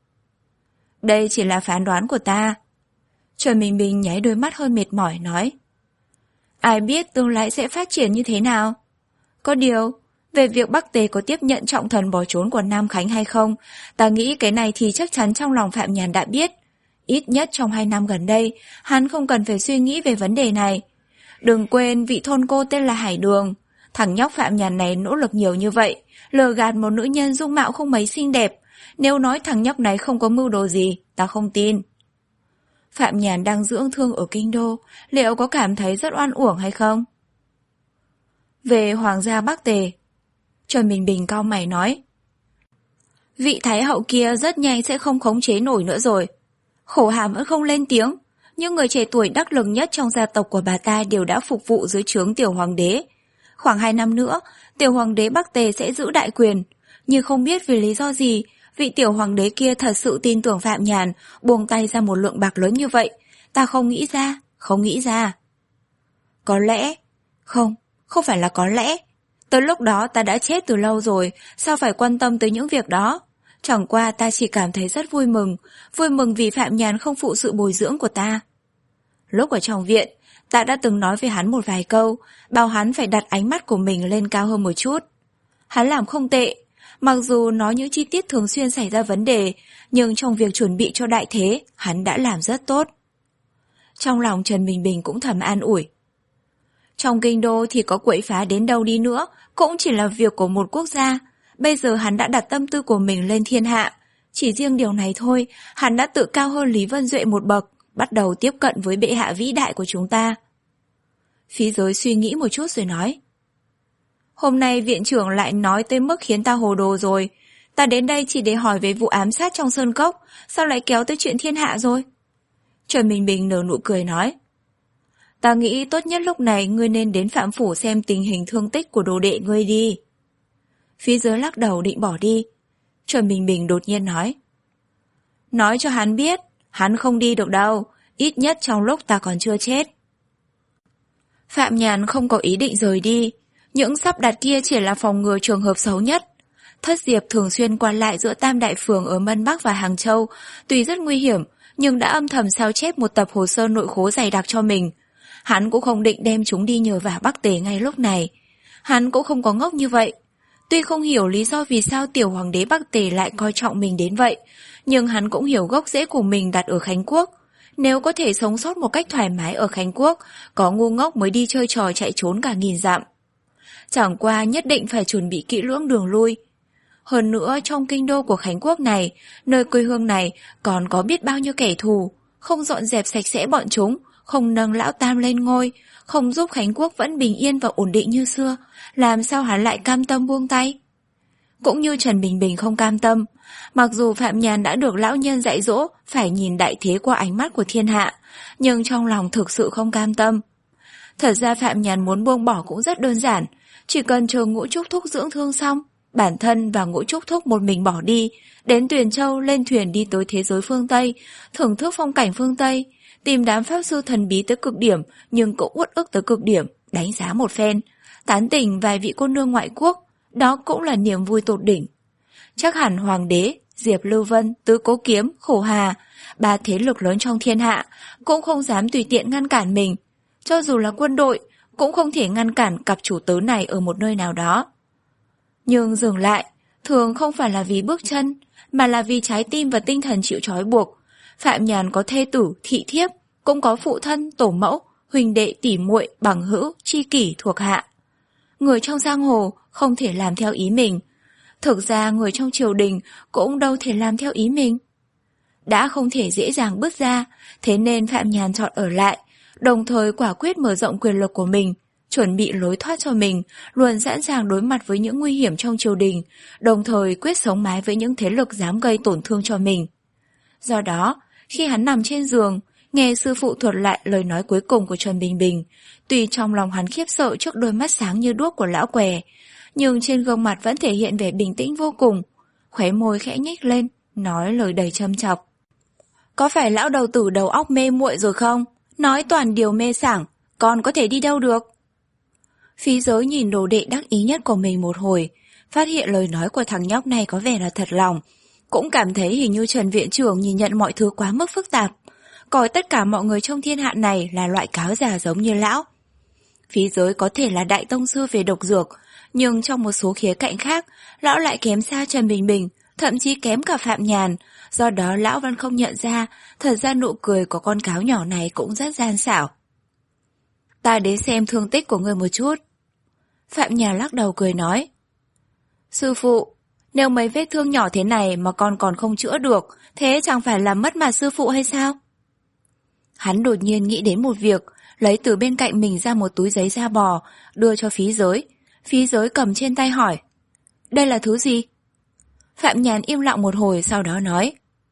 Speaker 1: Đây chỉ là phán đoán của ta. Trần Minh Bình nháy đôi mắt hơi mệt mỏi nói. Ai biết tương lai sẽ phát triển như thế nào? Có điều, về việc Bắc Tề có tiếp nhận trọng thần bỏ trốn của Nam Khánh hay không, ta nghĩ cái này thì chắc chắn trong lòng Phạm Nhàn đã biết. Ít nhất trong hai năm gần đây, hắn không cần phải suy nghĩ về vấn đề này. Đừng quên vị thôn cô tên là Hải Đường. Thằng nhóc Phạm Nhàn này nỗ lực nhiều như vậy, lừa gạt một nữ nhân dung mạo không mấy xinh đẹp. Nếu nói thằng nhóc này không có mưu đồ gì, ta không tin. Phạm Nhàn đang dưỡng thương ở kinh đô, liệu có cảm thấy rất oan uổng hay không? Về hoàng gia Bắc Tề, Trần Bình Bình cau mày nói. Vị thái hậu kia rất nhanh sẽ không khống chế nổi nữa rồi. Khổ Hàm vẫn không lên tiếng, nhưng người trẻ tuổi đắc lực nhất trong gia tộc của bà ta đều đã phục vụ dưới trướng tiểu hoàng đế. Khoảng hai năm nữa, tiểu hoàng đế Bắc Tề sẽ giữ đại quyền, nhưng không biết vì lý do gì, vị tiểu hoàng đế kia thật sự tin tưởng Phạm Nhàn, buông tay ra một lượng bạc lớn như vậy. Ta không nghĩ ra, không nghĩ ra. Có lẽ, không, không phải là có lẽ. Tới lúc đó ta đã chết từ lâu rồi, sao phải quan tâm tới những việc đó? Chẳng qua ta chỉ cảm thấy rất vui mừng, vui mừng vì Phạm Nhàn không phụ sự bồi dưỡng của ta. Lúc ở trong viện, Ta đã từng nói với hắn một vài câu, bảo hắn phải đặt ánh mắt của mình lên cao hơn một chút. Hắn làm không tệ, mặc dù nói những chi tiết thường xuyên xảy ra vấn đề, nhưng trong việc chuẩn bị cho đại thế, hắn đã làm rất tốt. Trong lòng Trần Bình Bình cũng thầm an ủi. Trong kinh đô thì có quậy phá đến đâu đi nữa, cũng chỉ là việc của một quốc gia. Bây giờ hắn đã đặt tâm tư của mình lên thiên hạ. Chỉ riêng điều này thôi, hắn đã tự cao hơn Lý Vân Duệ một bậc, bắt đầu tiếp cận với bệ hạ vĩ đại của chúng ta. Phí Giới suy nghĩ một chút rồi nói. Hôm nay viện trưởng lại nói tới mức khiến ta hồ đồ rồi. Ta đến đây chỉ để hỏi về vụ ám sát trong sơn cốc, sao lại kéo tới chuyện thiên hạ rồi? Trần Bình Bình nở nụ cười nói. Ta nghĩ tốt nhất lúc này ngươi nên đến Phạm Phủ xem tình hình thương tích của đồ đệ ngươi đi. Phí Giới lắc đầu định bỏ đi. Trần Bình Bình đột nhiên nói. Nói cho hắn biết, hắn không đi được đâu, ít nhất trong lúc ta còn chưa chết. Phạm Nhàn không có ý định rời đi. Những sắp đặt kia chỉ là phòng ngừa trường hợp xấu nhất. Thất Diệp thường xuyên qua lại giữa Tam Đại Phường ở Mân Bắc và Hàng Châu, tuy rất nguy hiểm, nhưng đã âm thầm sao chép một tập hồ sơ nội khố dày đặc cho mình. Hắn cũng không định đem chúng đi nhờ vả Bắc Tề ngay lúc này. Hắn cũng không có ngốc như vậy. Tuy không hiểu lý do vì sao tiểu hoàng đế Bắc Tề lại coi trọng mình đến vậy, nhưng hắn cũng hiểu gốc rễ của mình đặt ở Khánh Quốc. Nếu có thể sống sót một cách thoải mái ở Khánh Quốc, có ngu ngốc mới đi chơi trò chạy trốn cả nghìn dặm. Chẳng qua nhất định phải chuẩn bị kỹ lưỡng đường lui. Hơn nữa trong kinh đô của Khánh Quốc này, nơi quê hương này còn có biết bao nhiêu kẻ thù, không dọn dẹp sạch sẽ bọn chúng, không nâng lão Tam lên ngôi, không giúp Khánh Quốc vẫn bình yên và ổn định như xưa, làm sao hắn lại cam tâm buông tay? Cũng như Trần Bình Bình không cam tâm, mặc dù Phạm Nhàn đã được lão nhân dạy dỗ phải nhìn đại thế qua ánh mắt của thiên hạ, nhưng trong lòng thực sự không cam tâm. Thật ra Phạm Nhàn muốn buông bỏ cũng rất đơn giản, chỉ cần chờ Ngũ Trúc Thúc dưỡng thương xong, bản thân và Ngũ Trúc Thúc một mình bỏ đi, đến Tuyền Châu lên thuyền đi tới thế giới phương Tây, thưởng thức phong cảnh phương Tây, tìm đám pháp sư thần bí tới cực điểm nhưng cũng uất ức tới cực điểm, đánh giá một phen, tán tỉnh vài vị cô nương ngoại quốc, đó cũng là niềm vui tột đỉnh. Chắc hẳn Hoàng đế, Diệp Lưu Vân, Tứ Cố Kiếm, Khổ Hà, ba thế lực lớn trong thiên hạ cũng không dám tùy tiện ngăn cản mình, cho dù là quân đội cũng không thể ngăn cản cặp chủ tớ này ở một nơi nào đó. Nhưng dừng lại, thường không phải là vì bước chân, mà là vì trái tim và tinh thần chịu trói buộc. Phạm Nhàn có thê tử, thị thiếp, cũng có phụ thân, tổ mẫu, huynh đệ, tỉ muội, bằng hữu, tri kỷ thuộc hạ. Người trong giang hồ không thể làm theo ý mình. Thực ra người trong triều đình cũng đâu thể làm theo ý mình. Đã không thể dễ dàng bước ra, thế nên Phạm Nhàn chọn ở lại, đồng thời quả quyết mở rộng quyền lực của mình, chuẩn bị lối thoát cho mình, luôn sẵn sàng đối mặt với những nguy hiểm trong triều đình, đồng thời quyết sống mái với những thế lực dám gây tổn thương cho mình. Do đó, khi hắn nằm trên giường, nghe sư phụ thuật lại lời nói cuối cùng của Trần Bình Bình, tuy trong lòng hắn khiếp sợ trước đôi mắt sáng như đuốc của lão què, nhưng trên gương mặt vẫn thể hiện vẻ bình tĩnh vô cùng, khóe môi khẽ nhếch lên, nói lời đầy châm chọc. Có phải lão đầu tử đầu óc mê muội rồi không? Nói toàn điều mê sảng, con có thể đi đâu được? Phí Giới nhìn đồ đệ đắc ý nhất của mình một hồi, phát hiện lời nói của thằng nhóc này có vẻ là thật lòng, cũng cảm thấy hình như Trần viện trưởng nhìn nhận mọi thứ quá mức phức tạp, coi tất cả mọi người trong thiên hạ này là loại cáo già giống như lão. Phí Giới có thể là đại tông sư về độc dược, nhưng trong một số khía cạnh khác, lão lại kém xa Trần Bình Bình, thậm chí kém cả Phạm Nhàn, do đó lão vẫn không nhận ra, thật ra nụ cười của con cáo nhỏ này cũng rất gian xảo. Ta đến xem thương tích của người một chút. Phạm Nhàn lắc đầu cười nói. Sư phụ, nếu mấy vết thương nhỏ thế này mà con còn không chữa được, thế chẳng phải là mất mặt sư phụ hay sao? Hắn đột nhiên nghĩ đến một việc, lấy từ bên cạnh mình ra một túi giấy da bò, đưa cho Phí Giới. Phí Giới cầm trên tay hỏi. Đây là thứ gì? Phạm Nhàn im lặng một hồi sau đó nói.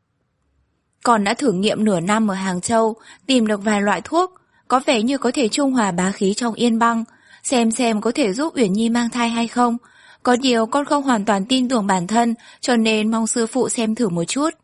Speaker 1: Con đã thử nghiệm nửa năm ở Hàng Châu, tìm được vài loại thuốc, có vẻ như có thể trung hòa bá khí trong Yên Băng, xem xem có thể giúp Uyển Nhi mang thai hay không. Có điều con không hoàn toàn tin tưởng bản thân, cho nên mong sư phụ xem thử một chút.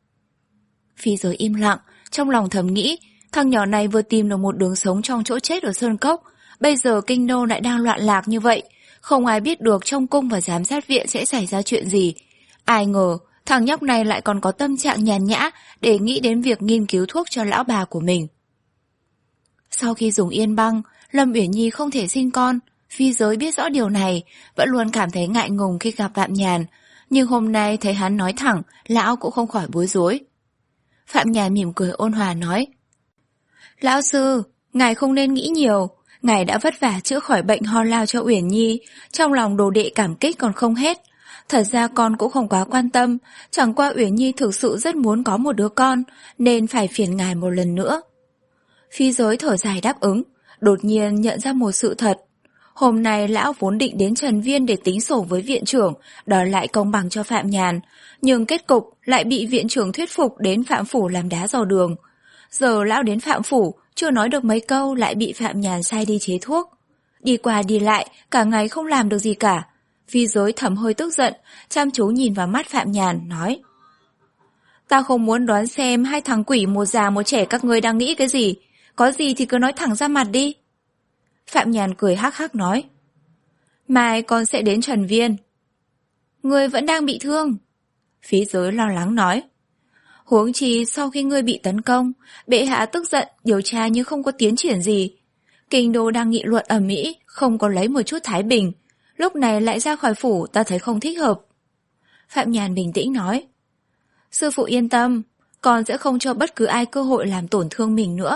Speaker 1: Phí Giới im lặng, trong lòng thầm nghĩ, thằng nhỏ này vừa tìm được một đường sống trong chỗ chết ở Sơn Cốc, bây giờ kinh đô lại đang loạn lạc như vậy, không ai biết được trong cung và giám sát viện sẽ xảy ra chuyện gì. Ai ngờ, thằng nhóc này lại còn có tâm trạng nhàn nhã để nghĩ đến việc nghiên cứu thuốc cho lão bà của mình. Sau khi dùng yên băng, Lâm Uyển Nhi không thể sinh con. Phi Giới biết rõ điều này, vẫn luôn cảm thấy ngại ngùng khi gặp Phạm Nhàn. Nhưng hôm nay thấy hắn nói thẳng, lão cũng không khỏi bối rối. Phạm Nhàn mỉm cười ôn hòa nói: Lão sư, ngài không nên nghĩ nhiều. Ngài đã vất vả chữa khỏi bệnh ho lao cho Uyển Nhi, trong lòng đồ đệ cảm kích còn không hết. Thật ra con cũng không quá quan tâm, chẳng qua Uyển Nhi thực sự rất muốn có một đứa con, nên phải phiền ngài một lần nữa. Phi Giới thở dài đáp ứng, đột nhiên nhận ra một sự thật. Hôm nay lão vốn định đến Trần Viên để tính sổ với viện trưởng, đòi lại công bằng cho Phạm Nhàn, nhưng kết cục lại bị viện trưởng thuyết phục đến Phạm Phủ làm đá dò đường. Giờ lão đến Phạm Phủ, chưa nói được mấy câu lại bị Phạm Nhàn sai đi chế thuốc. Đi qua đi lại, cả ngày không làm được gì cả. Phi Giới thầm hơi tức giận, chăm chú nhìn vào mắt Phạm Nhàn, nói: Ta không muốn đoán xem hai thằng quỷ một già một trẻ các ngươi đang nghĩ cái gì. Có gì thì cứ nói thẳng ra mặt đi. Phạm Nhàn cười hắc hắc nói: Mai con sẽ đến Trần Viên. Ngươi vẫn đang bị thương. Phi Giới lo lắng nói: Huống chi sau khi ngươi bị tấn công, bệ hạ tức giận điều tra nhưng không có tiến triển gì. Kinh đô đang nghị luận ầm ĩ, không có lấy một chút thái bình. Lúc này lại ra khỏi phủ, ta thấy không thích hợp. Phạm Nhàn bình tĩnh nói: Sư phụ yên tâm, con sẽ không cho bất cứ ai cơ hội làm tổn thương mình nữa.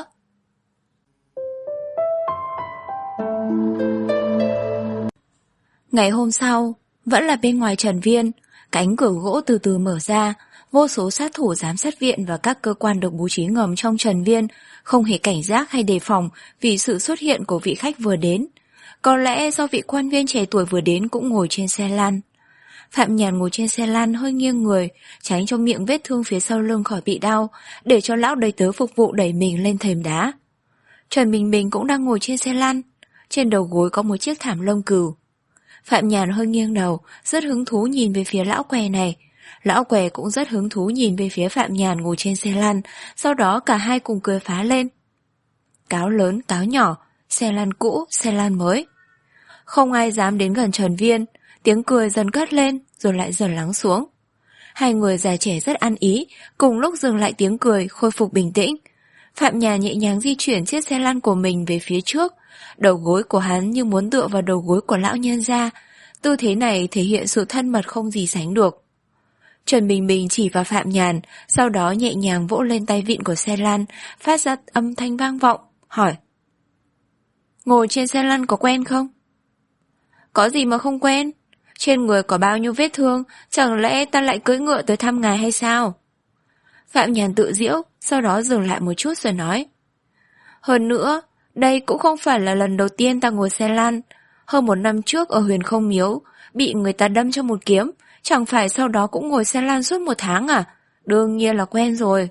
Speaker 1: Ngày hôm sau, vẫn là bên ngoài Trần Viên, cánh cửa gỗ từ từ mở ra, vô số sát thủ giám sát viện và các cơ quan được bố trí ngầm trong Trần Viên không hề cảnh giác hay đề phòng vì sự xuất hiện của vị khách vừa đến. Có lẽ do vị quan viên trẻ tuổi vừa đến cũng ngồi trên xe lăn. Phạm Nhàn ngồi trên xe lăn hơi nghiêng người, tránh cho miệng vết thương phía sau lưng khỏi bị đau, để cho lão đầy tớ phục vụ đẩy mình lên thềm đá. Trần Bình Bình cũng đang ngồi trên xe lăn, trên đầu gối có một chiếc thảm lông cừu. Phạm Nhàn hơi nghiêng đầu, rất hứng thú nhìn về phía lão què này. Lão què cũng rất hứng thú nhìn về phía Phạm Nhàn ngồi trên xe lăn, sau đó cả hai cùng cười phá lên. Cáo lớn, cáo nhỏ, xe lăn cũ, xe lăn mới. Không ai dám đến gần Trần Viên, tiếng cười dần cất lên rồi lại dần lắng xuống. Hai người già trẻ rất ăn ý, cùng lúc dừng lại tiếng cười, khôi phục bình tĩnh. Phạm Nhàn nhẹ nhàng di chuyển chiếc xe lăn của mình về phía trước, đầu gối của hắn như muốn tựa vào đầu gối của lão nhân gia. Tư thế này thể hiện sự thân mật không gì sánh được. Trần Bình Bình chỉ vào Phạm Nhàn, sau đó nhẹ nhàng vỗ lên tay vịn của xe lăn, phát ra âm thanh vang vọng, hỏi: Ngồi trên xe lăn có quen không? Có gì mà không quen? Trên người có bao nhiêu vết thương, chẳng lẽ ta lại cưỡi ngựa tới thăm ngài hay sao? Phạm Nhàn tự giễu, sau đó dừng lại một chút rồi nói: Hơn nữa, đây cũng không phải là lần đầu tiên ta ngồi xe lăn. Hơn một năm trước ở Huyền Không Miếu, bị người ta đâm cho một kiếm, chẳng phải sau đó cũng ngồi xe lăn suốt một tháng à? Đương nhiên là quen rồi.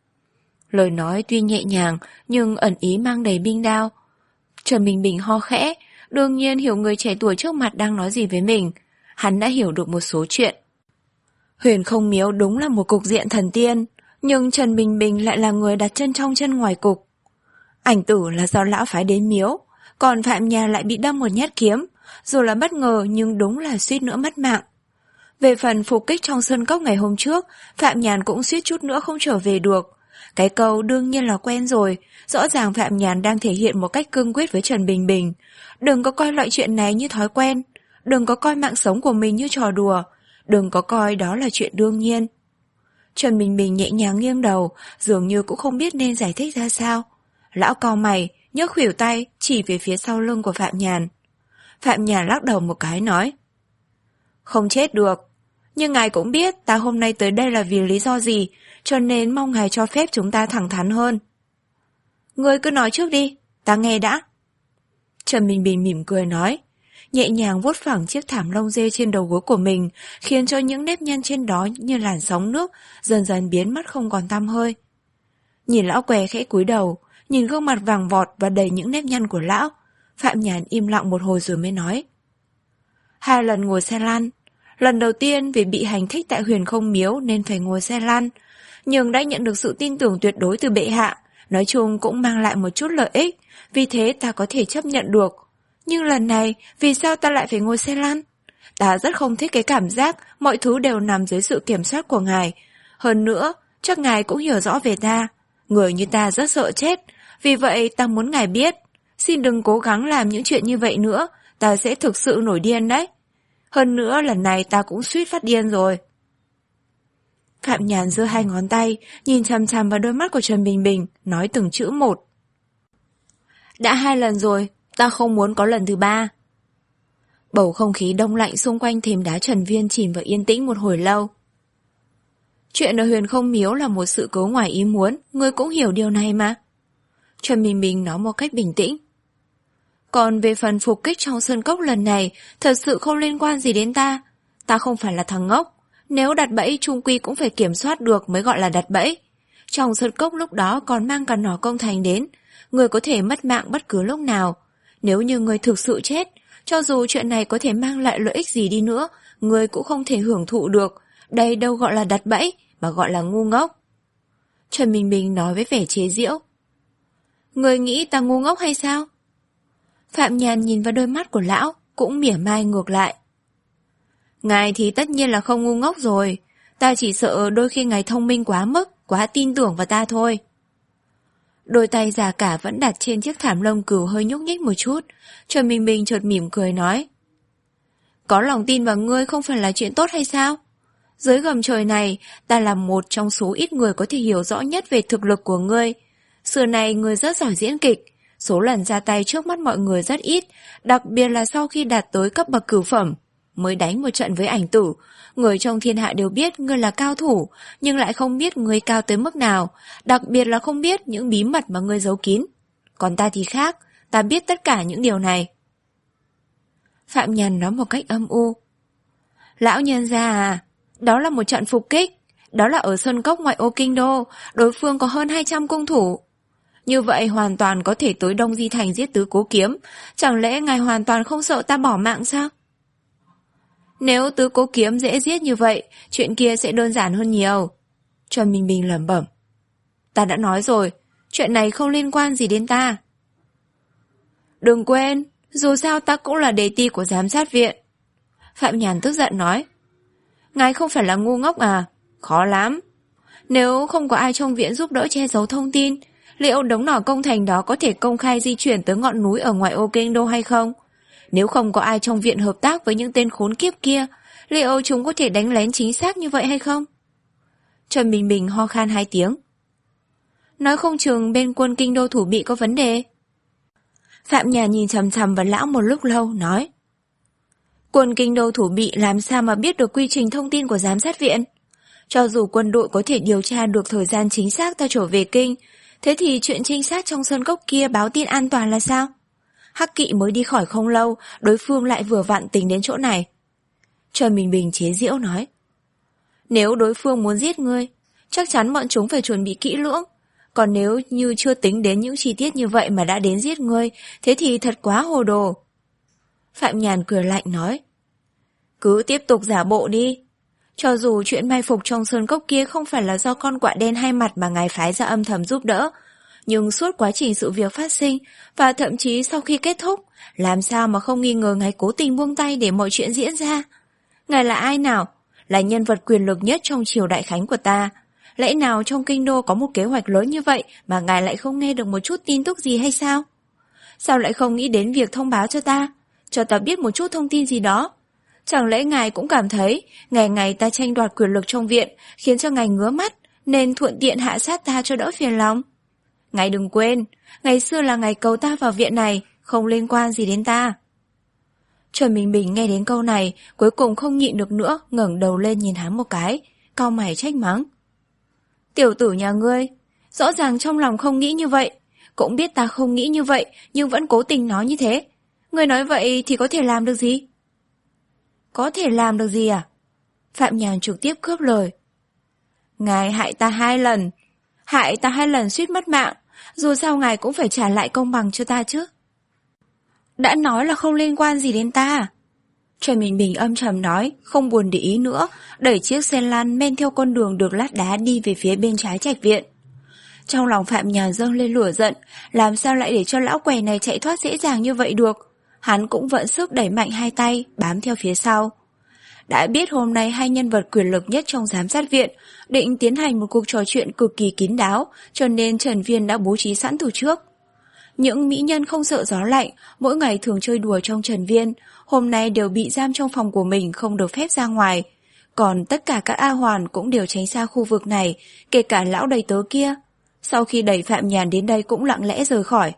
Speaker 1: Lời nói tuy nhẹ nhàng, nhưng ẩn ý mang đầy binh đao. Trần Bình Bình ho khẽ, đương nhiên hiểu người trẻ tuổi trước mặt đang nói gì với mình. Hắn đã hiểu được một số chuyện. Huyền Không Miếu đúng là một cục diện thần tiên, nhưng Trần Bình Bình lại là người đặt chân trong chân ngoài cục. Ảnh tử là do lão phái đến miếu, còn Phạm Nhàn lại bị đâm một nhát kiếm, dù là bất ngờ nhưng đúng là suýt nữa mất mạng. Về phần phục kích trong sơn cốc ngày hôm trước, Phạm Nhàn cũng suýt chút nữa không trở về được. Cái câu đương nhiên là quen rồi, rõ ràng Phạm Nhàn đang thể hiện một cách cương quyết với Trần Bình Bình. Đừng có coi loại chuyện này như thói quen, đừng có coi mạng sống của mình như trò đùa, đừng có coi đó là chuyện đương nhiên. Trần Bình Bình nhẹ nhàng nghiêng đầu, dường như cũng không biết nên giải thích ra sao. Lão cau mày, nhấc khuỷu tay, chỉ về phía sau lưng của Phạm Nhàn. Phạm Nhàn lắc đầu một cái nói: Không chết được, nhưng ngài cũng biết ta hôm nay tới đây là vì lý do gì, cho nên mong ngài cho phép chúng ta thẳng thắn hơn. Ngươi cứ nói trước đi, ta nghe đã. Trần Bình Bình mỉm cười nói, nhẹ nhàng vuốt phẳng chiếc thảm lông dê trên đầu gối của mình, khiến cho những nếp nhăn trên đó như làn sóng nước dần dần biến mất không còn tăm hơi. Nhìn lão què khẽ cúi đầu, nhìn gương mặt vàng vọt và đầy những nếp nhăn của lão, Phạm Nhàn im lặng một hồi rồi mới nói: Hai lần ngồi xe lăn, lần đầu tiên vì bị hành thích tại Huyền Không Miếu nên phải ngồi xe lăn, nhưng đã nhận được sự tin tưởng tuyệt đối từ bệ hạ, nói chung cũng mang lại một chút lợi ích, vì thế ta có thể chấp nhận được. Nhưng lần này, vì sao ta lại phải ngồi xe lăn? Ta rất không thích cái cảm giác mọi thứ đều nằm dưới sự kiểm soát của ngài. Hơn nữa, chắc ngài cũng hiểu rõ về ta. Người như ta rất sợ chết, Vì vậy ta muốn ngài biết, xin đừng cố gắng làm những chuyện như vậy nữa, ta sẽ thực sự nổi điên đấy. Hơn nữa lần này ta cũng suýt phát điên rồi. Phạm Nhàn giơ hai ngón tay, nhìn chằm chằm vào đôi mắt của Trần Bình Bình, nói từng chữ một. Đã hai lần rồi, ta không muốn có lần thứ ba. Bầu không khí đông lạnh xung quanh thềm đá Trần Viên chìm vào yên tĩnh một hồi lâu. Chuyện ở Huyền Không Miếu là một sự cố ngoài ý muốn, ngươi cũng hiểu điều này mà. Trần Bình Bình nói một cách bình tĩnh. Còn về phần phục kích trong sơn cốc lần này, thật sự không liên quan gì đến ta. Ta không phải là thằng ngốc. Nếu đặt bẫy chung quy cũng phải kiểm soát được mới gọi là đặt bẫy. Trong sơn cốc lúc đó còn mang cả nỏ công thành đến. Người có thể mất mạng bất cứ lúc nào. Nếu như người thực sự chết, cho dù chuyện này có thể mang lại lợi ích gì đi nữa, người cũng không thể hưởng thụ được. Đây đâu gọi là đặt bẫy, mà gọi là ngu ngốc. Trần Bình Bình nói với vẻ chế giễu. Người nghĩ ta ngu ngốc hay sao? Phạm Nhàn nhìn vào đôi mắt của lão, cũng mỉa mai ngược lại. Ngài thì tất nhiên là không ngu ngốc rồi. Ta chỉ sợ đôi khi ngài thông minh quá mức, quá tin tưởng vào ta thôi. Đôi tay già cả vẫn đặt trên chiếc thảm lông cừu hơi nhúc nhích một chút. Trần Bình Bình chợt mỉm cười nói. Có lòng tin vào ngươi không phải là chuyện tốt hay sao? Dưới gầm trời này, ta là một trong số ít người có thể hiểu rõ nhất về thực lực của ngươi. Xưa này ngươi rất giỏi diễn kịch. Số lần ra tay trước mắt mọi người rất ít, đặc biệt là sau khi đạt tới cấp bậc cửu phẩm. Mới đánh một trận với ảnh tử, người trong thiên hạ đều biết ngươi là cao thủ, nhưng lại không biết ngươi cao tới mức nào, đặc biệt là không biết những bí mật mà ngươi giấu kín. Còn ta thì khác, ta biết tất cả những điều này. Phạm Nhàn nói một cách âm u. Lão nhân gia à, đó là một trận phục kích, đó là ở Sơn Cốc ngoại ô Kinh Đô, đối phương có hơn hai trăm cung thủ. Như vậy hoàn toàn có thể tới Đông Di Thành giết Tứ Cố Kiếm, chẳng lẽ ngài hoàn toàn không sợ ta bỏ mạng sao? Nếu Tứ Cố Kiếm dễ giết như vậy, chuyện kia sẽ đơn giản hơn nhiều. Trần Bình Bình lẩm bẩm. Ta đã nói rồi, chuyện này không liên quan gì đến ta. Đừng quên, dù sao ta cũng là đề ti của giám sát viện. Phạm Nhàn tức giận nói. Ngài không phải là ngu ngốc à? Khó lắm. Nếu không có ai trong viện giúp đỡ che giấu thông tin, liệu đống nỏ công thành đó có thể công khai di chuyển tới ngọn núi ở ngoại ô Kinh Đô hay không? Nếu không có ai trong viện hợp tác với những tên khốn kiếp kia, liệu chúng có thể đánh lén chính xác như vậy hay không? Trần Bình Bình ho khan hai tiếng. Nói không chừng bên quân Kinh Đô thủ bị có vấn đề. Phạm Nhàn nhìn chằm chằm vào lão một lúc lâu, nói. Quân Kinh Đô thủ bị làm sao mà biết được quy trình thông tin của giám sát viện? Cho dù quân đội có thể điều tra được thời gian chính xác ta trở về Kinh, thế thì chuyện trinh sát trong sơn cốc kia báo tin an toàn là sao? Hắc Kỵ mới đi khỏi không lâu, đối phương lại vừa vặn tính đến chỗ này. Trần Bình Bình chế giễu nói. Nếu đối phương muốn giết ngươi, chắc chắn bọn chúng phải chuẩn bị kỹ lưỡng. Còn nếu như chưa tính đến những chi tiết như vậy mà đã đến giết ngươi, thế thì thật quá hồ đồ. Phạm Nhàn cười lạnh nói. Cứ tiếp tục giả bộ đi. Cho dù chuyện mai phục trong sơn cốc kia không phải là do con quạ đen hai mặt mà ngài phái ra âm thầm giúp đỡ, nhưng suốt quá trình sự việc phát sinh và thậm chí sau khi kết thúc, làm sao mà không nghi ngờ ngài cố tình buông tay để mọi chuyện diễn ra? Ngài là ai nào? Là nhân vật quyền lực nhất trong triều đại khánh của ta. Lẽ nào trong Kinh Đô có một kế hoạch lớn như vậy mà ngài lại không nghe được một chút tin tức gì hay sao? Sao lại không nghĩ đến việc thông báo cho ta, cho ta biết một chút thông tin gì đó? Chẳng lẽ ngài cũng cảm thấy ngày ngày ta tranh đoạt quyền lực trong viện khiến cho ngài ngứa mắt, nên thuận tiện hạ sát ta cho đỡ phiền lòng? Ngài đừng quên, ngày xưa là ngài cầu ta vào viện này, không liên quan gì đến ta. Trần Bình Bình nghe đến câu này, cuối cùng không nhịn được nữa, ngẩng đầu lên nhìn hắn một cái, cau mày trách mắng. Tiểu tử nhà ngươi, rõ ràng trong lòng không nghĩ như vậy, cũng biết ta không nghĩ như vậy, nhưng vẫn cố tình nói như thế. Ngươi nói vậy thì có thể làm được gì? Có thể làm được gì à? Phạm Nhàn trực tiếp cướp lời. Ngài hại ta hai lần, hại ta hai lần suýt mất mạng, dù sao ngài cũng phải trả lại công bằng cho ta chứ. Đã nói là không liên quan gì đến ta. Trần Bình Bình âm trầm nói, không buồn để ý nữa, đẩy chiếc xe lăn men theo con đường được lát đá đi về phía bên trái trạch viện. Trong lòng Phạm Nhàn dâng lên lửa giận, làm sao lại để cho lão què này chạy thoát dễ dàng như vậy được. Hắn cũng vận sức đẩy mạnh hai tay, bám theo phía sau. Đã biết hôm nay hai nhân vật quyền lực nhất trong giám sát viện định tiến hành một cuộc trò chuyện cực kỳ kín đáo, cho nên Trần Viên đã bố trí sẵn từ trước. Những mỹ nhân không sợ gió lạnh, mỗi ngày thường chơi đùa trong trần viên, hôm nay đều bị giam trong phòng của mình không được phép ra ngoài. Còn tất cả các A Hoàn cũng đều tránh xa khu vực này, kể cả lão đầy tớ kia. Sau khi đẩy Phạm Nhàn đến đây cũng lặng lẽ rời khỏi.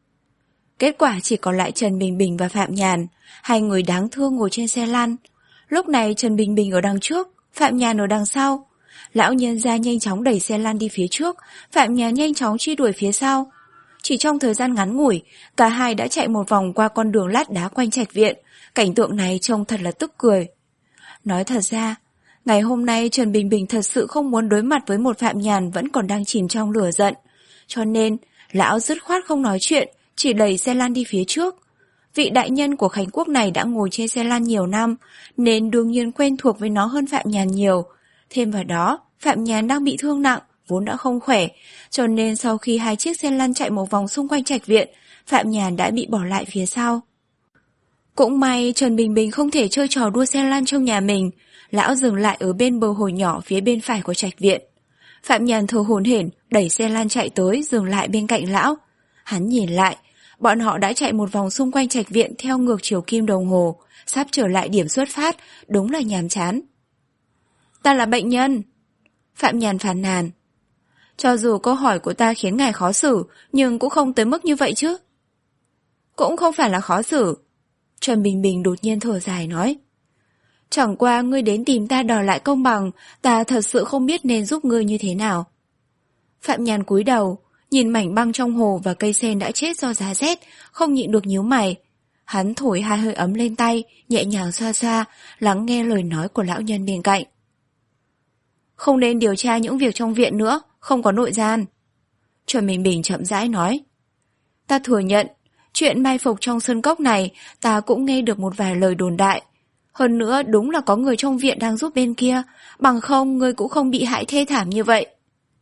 Speaker 1: Kết quả chỉ còn lại Trần Bình Bình và Phạm Nhàn, hai người đáng thương ngồi trên xe lăn. Lúc này Trần Bình Bình ở đằng trước, Phạm Nhàn ở đằng sau. Lão nhân gia nhanh chóng đẩy xe lăn đi phía trước, Phạm Nhàn nhanh chóng truy đuổi phía sau. Chỉ trong thời gian ngắn ngủi, cả hai đã chạy một vòng qua con đường lát đá quanh trạch viện. Cảnh tượng này trông thật là tức cười. Nói thật ra, ngày hôm nay Trần Bình Bình thật sự không muốn đối mặt với một Phạm Nhàn vẫn còn đang chìm trong lửa giận. Cho nên, lão dứt khoát không nói chuyện, chỉ đẩy xe lăn đi phía trước. Vị đại nhân của Khánh Quốc này đã ngồi trên xe lăn nhiều năm, nên đương nhiên quen thuộc với nó hơn Phạm Nhàn nhiều. Thêm vào đó, Phạm Nhàn đang bị thương nặng, vốn đã không khỏe, cho nên sau khi hai chiếc xe lăn chạy một vòng xung quanh trạch viện, Phạm Nhàn đã bị bỏ lại phía sau. Cũng may Trần Bình Bình không thể chơi trò đua xe lăn trong nhà mình, lão dừng lại ở bên bờ hồ nhỏ phía bên phải của trạch viện. Phạm Nhàn thở hổn hển đẩy xe lăn chạy tới dừng lại bên cạnh lão. Hắn nhìn lại, bọn họ đã chạy một vòng xung quanh trạch viện theo ngược chiều kim đồng hồ, sắp trở lại điểm xuất phát, đúng là nhàm chán. Ta là bệnh nhân. Phạm Nhàn phàn nàn. Cho dù câu hỏi của ta khiến ngài khó xử, nhưng cũng không tới mức như vậy chứ. Cũng không phải là khó xử. Trần Bình Bình đột nhiên thở dài nói. Chẳng qua ngươi đến tìm ta đòi lại công bằng, ta thật sự không biết nên giúp ngươi như thế nào. Phạm Nhàn cúi đầu, nhìn mảnh băng trong hồ và cây sen đã chết do giá rét, không nhịn được nhíu mày. Hắn thổi hai hơi ấm lên tay, nhẹ nhàng xoa xoa, lắng nghe lời nói của lão nhân bên cạnh. Không nên điều tra những việc trong viện nữa, không có nội gian. Trần Bình Bình chậm rãi nói. Ta thừa nhận, chuyện mai phục trong sân cốc này ta cũng nghe được một vài lời đồn đại. Hơn nữa đúng là có người trong viện đang giúp bên kia, bằng không ngươi cũng không bị hại thê thảm như vậy.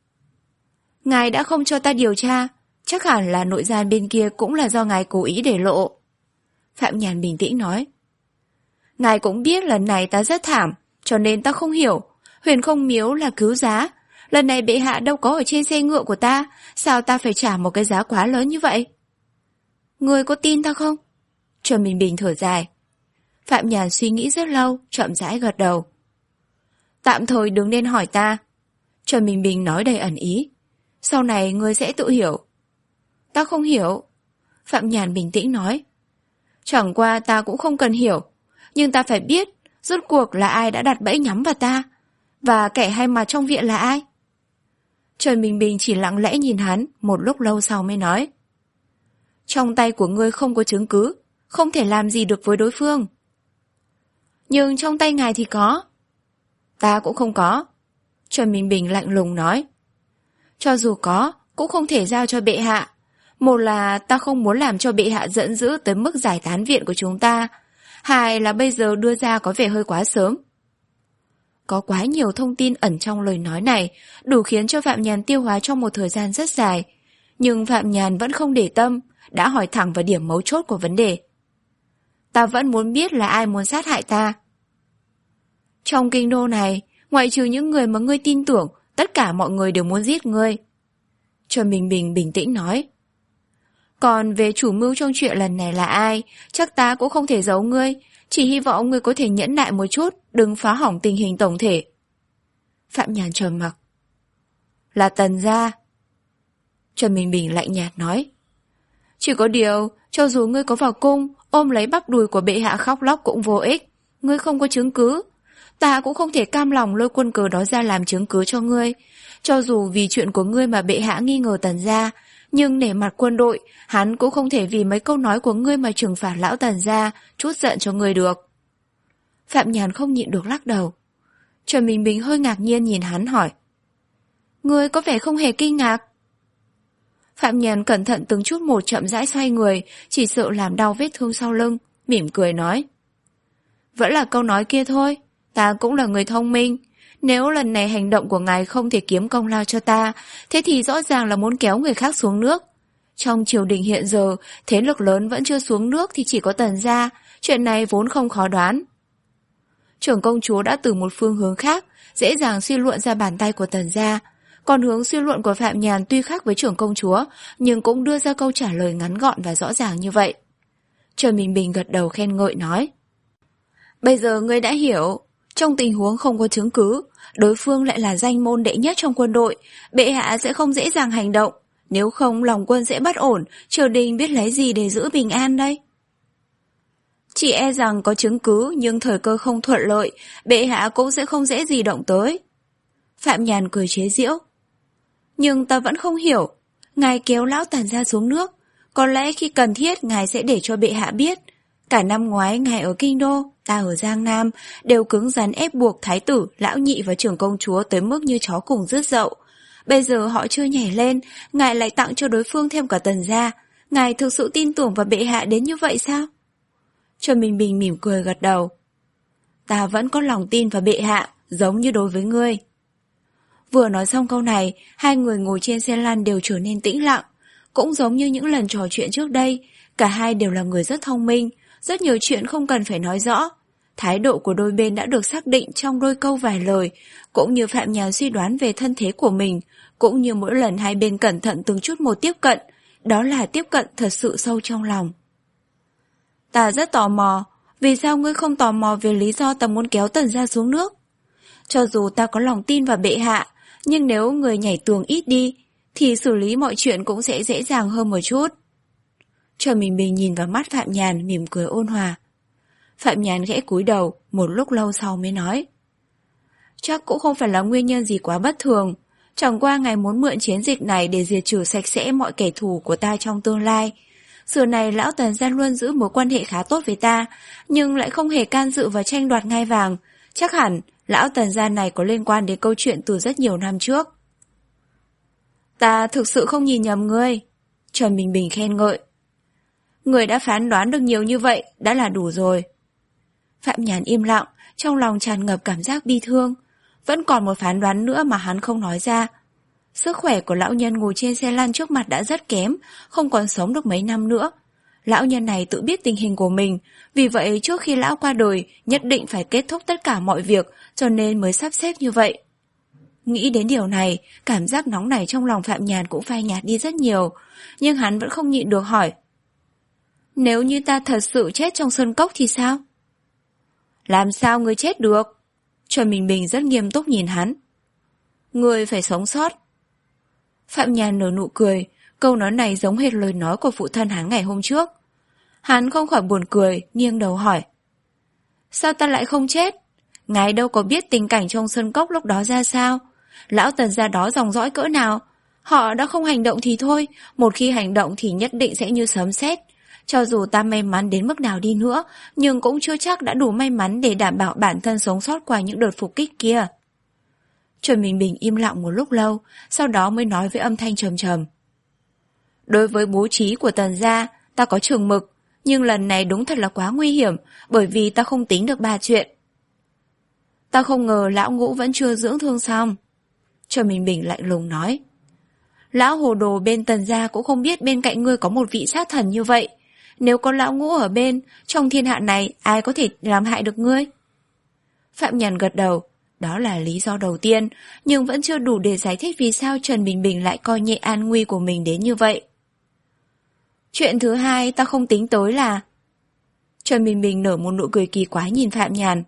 Speaker 1: Ngài đã không cho ta điều tra, chắc hẳn là nội gian bên kia cũng là do ngài cố ý để lộ. Phạm Nhàn bình tĩnh nói. Ngài cũng biết lần này ta rất thảm, cho nên ta không hiểu. Huyền Không Miếu là cứu giá, lần này bệ hạ đâu có ở trên xe ngựa của ta, sao ta phải trả một cái giá quá lớn như vậy? Ngươi có tin ta không? Trần Bình Bình thở dài. Phạm Nhàn suy nghĩ rất lâu, chậm rãi gật đầu. Tạm thời đừng nên hỏi ta. Trần Bình Bình nói đầy ẩn ý. Sau này ngươi sẽ tự hiểu. Ta không hiểu. Phạm Nhàn bình tĩnh nói. Chẳng qua ta cũng không cần hiểu, nhưng ta phải biết rốt cuộc là ai đã đặt bẫy nhắm vào ta, và kẻ hay mặt trong viện là ai. Trần Bình Bình chỉ lặng lẽ nhìn hắn, một lúc lâu sau mới nói. Trong tay của ngươi không có chứng cứ, không thể làm gì được với đối phương. Nhưng trong tay ngài thì có. Ta cũng không có. Trần Bình Bình lạnh lùng nói. Cho dù có, cũng không thể giao cho bệ hạ. Một là ta không muốn làm cho bệ hạ giận dữ tới mức giải tán viện của chúng ta. Hai là bây giờ đưa ra có vẻ hơi quá sớm. Có quá nhiều thông tin ẩn trong lời nói này, đủ khiến cho Phạm Nhàn tiêu hóa trong một thời gian rất dài. Nhưng Phạm Nhàn vẫn không để tâm, đã hỏi thẳng vào điểm mấu chốt của vấn đề. Ta vẫn muốn biết là ai muốn sát hại ta. Trong kinh đô này, ngoại trừ những người mà ngươi tin tưởng, tất cả mọi người đều muốn giết ngươi. Trần Bình Bình bình tĩnh nói. Còn về chủ mưu trong chuyện lần này là ai, chắc ta cũng không thể giấu ngươi, chỉ hy vọng ngươi có thể nhẫn nại một chút, đừng phá hỏng tình hình tổng thể. Phạm Nhàn trầm mặc. Là Tần gia. Trần Bình Bình lạnh nhạt nói. Chỉ có điều, cho dù ngươi có vào cung, ôm lấy bắp đùi của bệ hạ khóc lóc cũng vô ích. Ngươi không có chứng cứ. Ta cũng không thể cam lòng lôi quân cờ đó ra làm chứng cứ cho ngươi. Cho dù vì chuyện của ngươi mà bệ hạ nghi ngờ Tần gia, nhưng nể mặt quân đội, hắn cũng không thể vì mấy câu nói của ngươi mà trừng phạt lão Tần gia, trút giận cho ngươi được. Phạm Nhàn không nhịn được lắc đầu. Trần Bình Bình hơi ngạc nhiên nhìn hắn hỏi. Ngươi có vẻ không hề kinh ngạc. Phạm Nhàn cẩn thận từng chút một chậm rãi xoay người, chỉ sợ làm đau vết thương sau lưng, mỉm cười nói. Vẫn là câu nói kia thôi, ta cũng là người thông minh. Nếu lần này hành động của ngài không thể kiếm công lao cho ta, thế thì rõ ràng là muốn kéo người khác xuống nước. Trong triều đình hiện giờ, thế lực lớn vẫn chưa xuống nước thì chỉ có Tần gia, chuyện này vốn không khó đoán. Trưởng công chúa đã từ một phương hướng khác, dễ dàng suy luận ra bàn tay của Tần gia. Còn hướng suy luận của Phạm Nhàn tuy khác với trưởng công chúa, nhưng cũng đưa ra câu trả lời ngắn gọn và rõ ràng như vậy. Trần Bình Bình gật đầu khen ngợi nói. Bây giờ ngươi đã hiểu, trong tình huống không có chứng cứ, đối phương lại là danh môn đệ nhất trong quân đội, bệ hạ sẽ không dễ dàng hành động, nếu không lòng quân sẽ bất ổn, triều đình biết lấy gì để giữ bình an đây? Chỉ e rằng có chứng cứ nhưng thời cơ không thuận lợi, bệ hạ cũng sẽ không dễ gì động tới. Phạm Nhàn cười chế giễu. Nhưng ta vẫn không hiểu, ngài kéo lão Tần gia xuống nước, có lẽ khi cần thiết ngài sẽ để cho bệ hạ biết. Cả năm ngoái ngài ở Kinh Đô, ta ở Giang Nam, đều cứng rắn ép buộc thái tử, lão nhị và trưởng công chúa tới mức như chó cùng rứt dậu. Bây giờ họ chưa nhảy lên, ngài lại tặng cho đối phương thêm cả Tần gia. Ngài thực sự tin tưởng vào bệ hạ đến như vậy sao? Trần Bình Bình mỉm cười gật đầu. Ta vẫn có lòng tin vào bệ hạ, giống như đối với ngươi. Vừa nói xong câu này, hai người ngồi trên xe lăn đều trở nên tĩnh lặng. Cũng giống như những lần trò chuyện trước đây, cả hai đều là người rất thông minh, rất nhiều chuyện không cần phải nói rõ. Thái độ của đôi bên đã được xác định trong đôi câu vài lời, cũng như Phạm Nhàn suy đoán về thân thế của mình, cũng như mỗi lần hai bên cẩn thận từng chút một tiếp cận, đó là tiếp cận thật sự sâu trong lòng. Ta rất tò mò, vì sao ngươi không tò mò về lý do ta muốn kéo Tần gia xuống nước? Cho dù ta có lòng tin vào bệ hạ, nhưng nếu người nhảy tường ít đi, thì xử lý mọi chuyện cũng sẽ dễ dàng hơn một chút. Trần Bình Bình nhìn vào mắt Phạm Nhàn mỉm cười ôn hòa. Phạm Nhàn khẽ cúi đầu, một lúc lâu sau mới nói. Chắc cũng không phải là nguyên nhân gì quá bất thường, chẳng qua ngài muốn mượn chiến dịch này để diệt trừ sạch sẽ mọi kẻ thù của ta trong tương lai. Xưa này lão Tần gia luôn giữ mối quan hệ khá tốt với ta, nhưng lại không hề can dự vào tranh đoạt ngai vàng. Chắc hẳn lão Tần gia này có liên quan đến câu chuyện từ rất nhiều năm trước. Ta thực sự không nhìn nhầm ngươi. Trần Bình Bình khen ngợi. Người đã phán đoán được nhiều như vậy đã là đủ rồi. Phạm Nhàn im lặng, trong lòng tràn ngập cảm giác bi thương. Vẫn còn một phán đoán nữa mà hắn không nói ra. Sức khỏe của lão nhân ngồi trên xe lăn trước mặt đã rất kém, không còn sống được mấy năm nữa. Lão nhân này tự biết tình hình của mình, vì vậy trước khi lão qua đời nhất định phải kết thúc tất cả mọi việc, cho nên mới sắp xếp như vậy. Nghĩ đến điều này, cảm giác nóng nảy trong lòng Phạm Nhàn cũng phai nhạt đi rất nhiều, nhưng hắn vẫn không nhịn được hỏi. Nếu như ta thật sự chết trong sơn cốc thì sao? Làm sao ngươi chết được? Trần Bình Bình rất nghiêm túc nhìn hắn. Ngươi phải sống sót. Phạm Nhàn nở nụ cười, câu nói này giống hệt lời nói của phụ thân hắn ngày hôm trước. Hắn không khỏi buồn cười, nghiêng đầu hỏi. Sao ta lại không chết? Ngài đâu có biết tình cảnh trong sơn cốc lúc đó ra sao? Lão Tần gia đó dòng dõi cỡ nào? Họ đã không hành động thì thôi, một khi hành động thì nhất định sẽ như sấm sét. Cho dù ta may mắn đến mức nào đi nữa, nhưng cũng chưa chắc đã đủ may mắn để đảm bảo bản thân sống sót qua những đợt phục kích kia. Trần Bình Bình im lặng một lúc lâu, sau đó mới nói với âm thanh trầm trầm. Đối với bố trí của Tần gia, ta có chừng mực, nhưng lần này đúng thật là quá nguy hiểm, bởi vì ta không tính được ba chuyện. Ta không ngờ lão Ngũ vẫn chưa dưỡng thương xong. Trần Bình Bình lạnh lùng nói. Lão hồ đồ bên Tần gia cũng không biết bên cạnh ngươi có một vị sát thần như vậy. Nếu có lão Ngũ ở bên, trong thiên hạ này ai có thể làm hại được ngươi? Phạm Nhàn gật đầu. Đó là lý do đầu tiên, nhưng vẫn chưa đủ để giải thích vì sao Trần Bình Bình lại coi nhẹ an nguy của mình đến như vậy. Chuyện thứ hai ta không tính tới là... Trần Bình Bình nở một nụ cười kỳ quái nhìn Phạm Nhàn.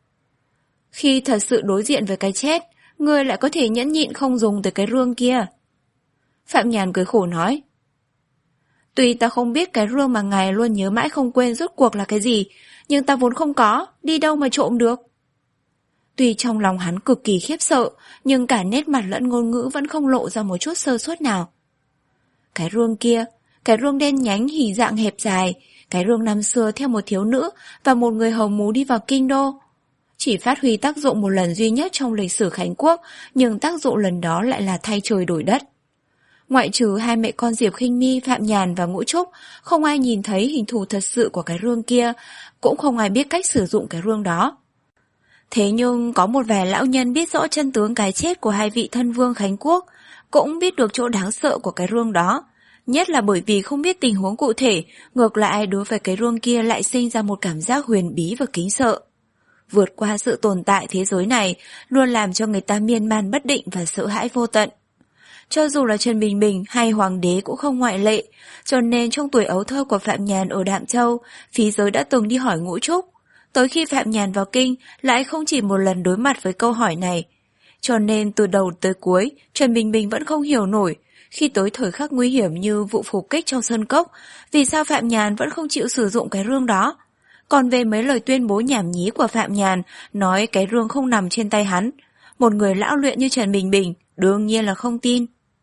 Speaker 1: Khi thật sự đối diện với cái chết, ngươi lại có thể nhẫn nhịn không dùng tới cái rương kia. Phạm Nhàn cười khổ nói. Tuy ta không biết cái rương mà ngài luôn nhớ mãi không quên rốt cuộc là cái gì, nhưng ta vốn không có, đi đâu mà trộm được. Tuy trong lòng hắn cực kỳ khiếp sợ, nhưng cả nét mặt lẫn ngôn ngữ vẫn không lộ ra một chút sơ suất nào. Cái rương kia, cái rương đen nhánh hỉ dạng hẹp dài, cái rương năm xưa theo một thiếu nữ và một người hầu mú đi vào kinh đô. Chỉ phát huy tác dụng một lần duy nhất trong lịch sử Khánh Quốc, nhưng tác dụng lần đó lại là thay trời đổi đất. Ngoại trừ hai mẹ con Diệp Khinh Mi, Phạm Nhàn và Ngũ Trúc, không ai nhìn thấy hình thù thật sự của cái rương kia, cũng không ai biết cách sử dụng cái rương đó. Thế nhưng có một vài lão nhân biết rõ chân tướng cái chết của hai vị thân vương Khánh Quốc, cũng biết được chỗ đáng sợ của cái rương đó. Nhất là bởi vì không biết tình huống cụ thể, ngược lại đối với cái rương kia lại sinh ra một cảm giác huyền bí và kính sợ. vượt qua sự tồn tại thế giới này, luôn làm cho người ta miên man bất định và sợ hãi vô tận. Cho dù là Trần Bình Bình hay Hoàng đế cũng không ngoại lệ, cho nên trong tuổi ấu thơ của Phạm Nhàn ở Đạm Châu, Phí Giới đã từng đi hỏi Ngũ Trúc. Tới khi Phạm Nhàn vào kinh, lại không chỉ một lần đối mặt với câu hỏi này. Cho nên từ đầu tới cuối, Trần Bình Bình vẫn không hiểu nổi, khi tới thời khắc nguy hiểm như vụ phục kích trong Sơn Cốc, vì sao Phạm Nhàn vẫn không chịu sử dụng cái rương đó. Còn về mấy lời tuyên bố nhảm nhí của Phạm Nhàn, nói cái rương không nằm trên tay hắn, một người lão luyện như Trần Bình Bình đương nhiên là không tin.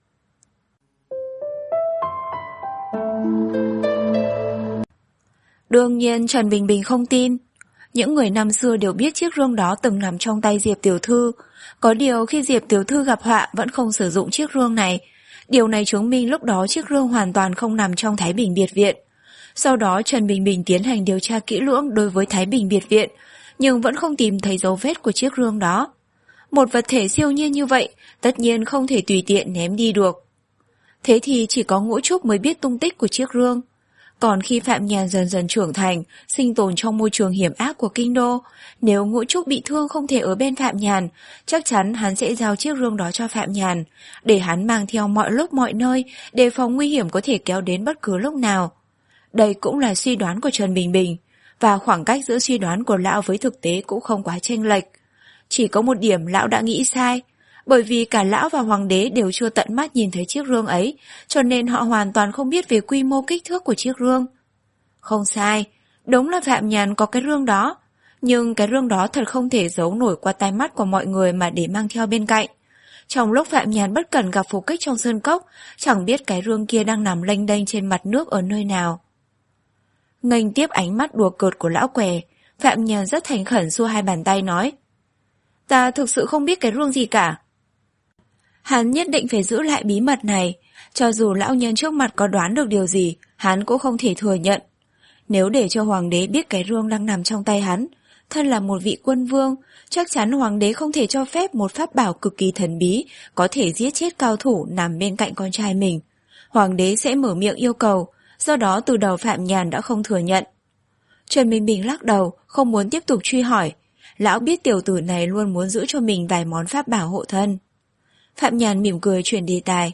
Speaker 1: Đương nhiên Trần Bình Bình không tin. Những người năm xưa đều biết chiếc rương đó từng nằm trong tay Diệp Tiểu Thư. Có điều khi Diệp Tiểu Thư gặp họa vẫn không sử dụng chiếc rương này. Điều này chứng minh lúc đó chiếc rương hoàn toàn không nằm trong Thái Bình Biệt Viện. Sau đó Trần Bình Bình tiến hành điều tra kỹ lưỡng đối với Thái Bình Biệt Viện, nhưng vẫn không tìm thấy dấu vết của chiếc rương đó. Một vật thể siêu nhiên như vậy, tất nhiên không thể tùy tiện ném đi được. Thế thì chỉ có Ngũ Trúc mới biết tung tích của chiếc rương. Còn khi Phạm Nhàn dần dần trưởng thành, sinh tồn trong môi trường hiểm ác của kinh đô, nếu Ngũ Trúc bị thương không thể ở bên Phạm Nhàn, chắc chắn hắn sẽ giao chiếc rương đó cho Phạm Nhàn, để hắn mang theo mọi lúc mọi nơi, đề phòng nguy hiểm có thể kéo đến bất cứ lúc nào. Đây cũng là suy đoán của Trần Bình Bình, và khoảng cách giữa suy đoán của lão với thực tế cũng không quá chênh lệch. Chỉ có một điểm lão đã nghĩ sai, bởi vì cả lão và Hoàng đế đều chưa tận mắt nhìn thấy chiếc rương ấy, cho nên họ hoàn toàn không biết về quy mô kích thước của chiếc rương. Không sai, đúng là Phạm Nhàn có cái rương đó, nhưng cái rương đó thật không thể giấu nổi qua tai mắt của mọi người mà để mang theo bên cạnh. Trong lúc Phạm Nhàn bất cẩn gặp phục kích trong sơn cốc, chẳng biết cái rương kia đang nằm lênh đênh trên mặt nước ở nơi nào. Nghênh tiếp ánh mắt đùa cợt của lão què, Phạm Nhàn rất thành khẩn xua hai bàn tay nói: Ta thực sự không biết cái rương gì cả. Hắn nhất định phải giữ lại bí mật này, cho dù lão nhân trước mặt có đoán được điều gì, hắn cũng không thể thừa nhận. Nếu để cho Hoàng đế biết cái rương đang nằm trong tay hắn, thân là một vị quân vương, chắc chắn Hoàng đế không thể cho phép một pháp bảo cực kỳ thần bí có thể giết chết cao thủ nằm bên cạnh con trai mình. Hoàng đế sẽ mở miệng yêu cầu, do đó từ đầu Phạm Nhàn đã không thừa nhận. Trần Bình Bình lắc đầu, không muốn tiếp tục truy hỏi. Lão biết tiểu tử này luôn muốn giữ cho mình vài món pháp bảo hộ thân. Phạm Nhàn mỉm cười chuyển đề tài.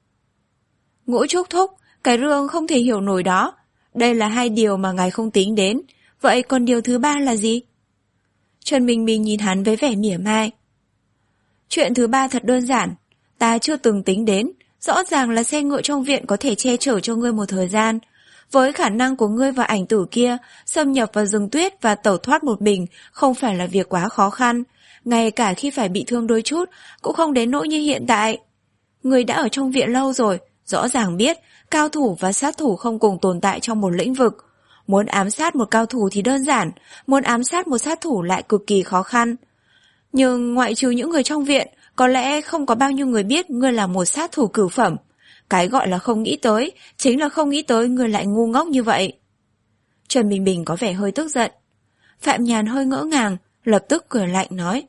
Speaker 1: Ngũ Trúc thúc, cái rương không thể hiểu nổi đó. Đây là hai điều mà ngài không tính đến. Vậy còn điều thứ ba là gì? Trần Bình Bình nhìn hắn với vẻ mỉa mai. Chuyện thứ ba thật đơn giản. Ta chưa từng tính đến. Rõ ràng là xe ngựa trong viện có thể che chở cho ngươi một thời gian. Với khả năng của ngươi và ảnh tử kia, xâm nhập vào rừng tuyết và tẩu thoát một mình không phải là việc quá khó khăn. Ngay cả khi phải bị thương đôi chút, cũng không đến nỗi như hiện tại. Ngươi đã ở trong viện lâu rồi, rõ ràng biết cao thủ và sát thủ không cùng tồn tại trong một lĩnh vực. Muốn ám sát một cao thủ thì đơn giản, muốn ám sát một sát thủ lại cực kỳ khó khăn. Nhưng ngoại trừ những người trong viện, có lẽ không có bao nhiêu người biết ngươi là một sát thủ cửu phẩm. Cái gọi là không nghĩ tới, chính là không nghĩ tới ngươi lại ngu ngốc như vậy. Trần Bình Bình có vẻ hơi tức giận. Phạm Nhàn hơi ngỡ ngàng, lập tức cười lạnh nói.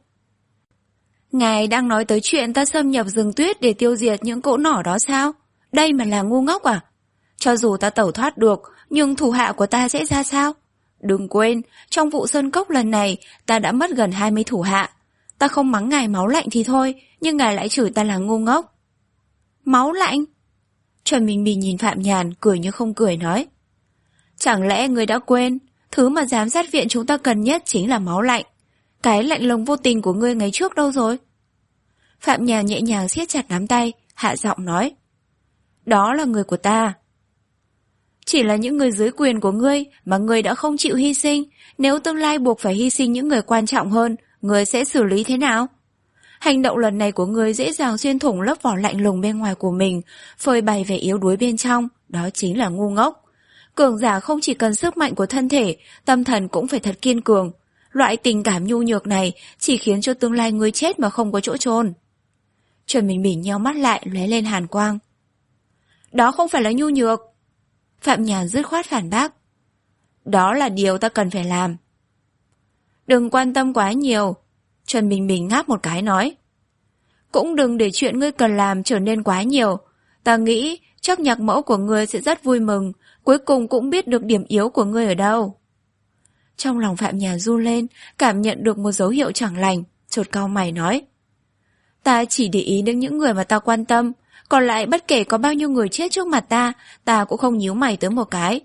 Speaker 1: Ngài đang nói tới chuyện ta xâm nhập rừng tuyết để tiêu diệt những cỗ nỏ đó sao? Đây mà là ngu ngốc à? Cho dù ta tẩu thoát được, nhưng thủ hạ của ta sẽ ra sao? Đừng quên, trong vụ sơn cốc lần này, ta đã mất gần hai mươi thủ hạ. Ta không mắng ngài máu lạnh thì thôi, nhưng ngài lại chửi ta là ngu ngốc. Máu lạnh? Trần Bình Bình nhìn Phạm Nhàn, cười như không cười nói. Chẳng lẽ ngươi đã quên, thứ mà giám sát viện chúng ta cần nhất chính là máu lạnh. Cái lạnh lùng vô tình của ngươi ngày trước đâu rồi? Phạm Nhàn nhẹ nhàng siết chặt nắm tay, hạ giọng nói. Đó là người của ta. Chỉ là những người dưới quyền của ngươi mà ngươi đã không chịu hy sinh. Nếu tương lai buộc phải hy sinh những người quan trọng hơn, ngươi sẽ xử lý thế nào? Hành động lần này của ngươi dễ dàng xuyên thủng lớp vỏ lạnh lùng bên ngoài của mình, phơi bày vẻ yếu đuối bên trong, đó chính là ngu ngốc. Cường giả không chỉ cần sức mạnh của thân thể, tâm thần cũng phải thật kiên cường. Loại tình cảm nhu nhược này chỉ khiến cho tương lai ngươi chết mà không có chỗ chôn. Trần Bình Bình nheo mắt lại, lóe lên hàn quang. Đó không phải là nhu nhược. Phạm Nhàn dứt khoát phản bác. Đó là điều ta cần phải làm. Đừng quan tâm quá nhiều. Trần Bình Bình ngáp một cái nói. Cũng đừng để chuyện ngươi cần làm trở nên quá nhiều. Ta nghĩ chắc nhạc mẫu của ngươi sẽ rất vui mừng, cuối cùng cũng biết được điểm yếu của ngươi ở đâu. Trong lòng Phạm Nhàn run lên, cảm nhận được một dấu hiệu chẳng lành, chột cau mày nói. Ta chỉ để ý đến những người mà ta quan tâm, còn lại bất kể có bao nhiêu người chết trước mặt ta, ta cũng không nhíu mày tới một cái.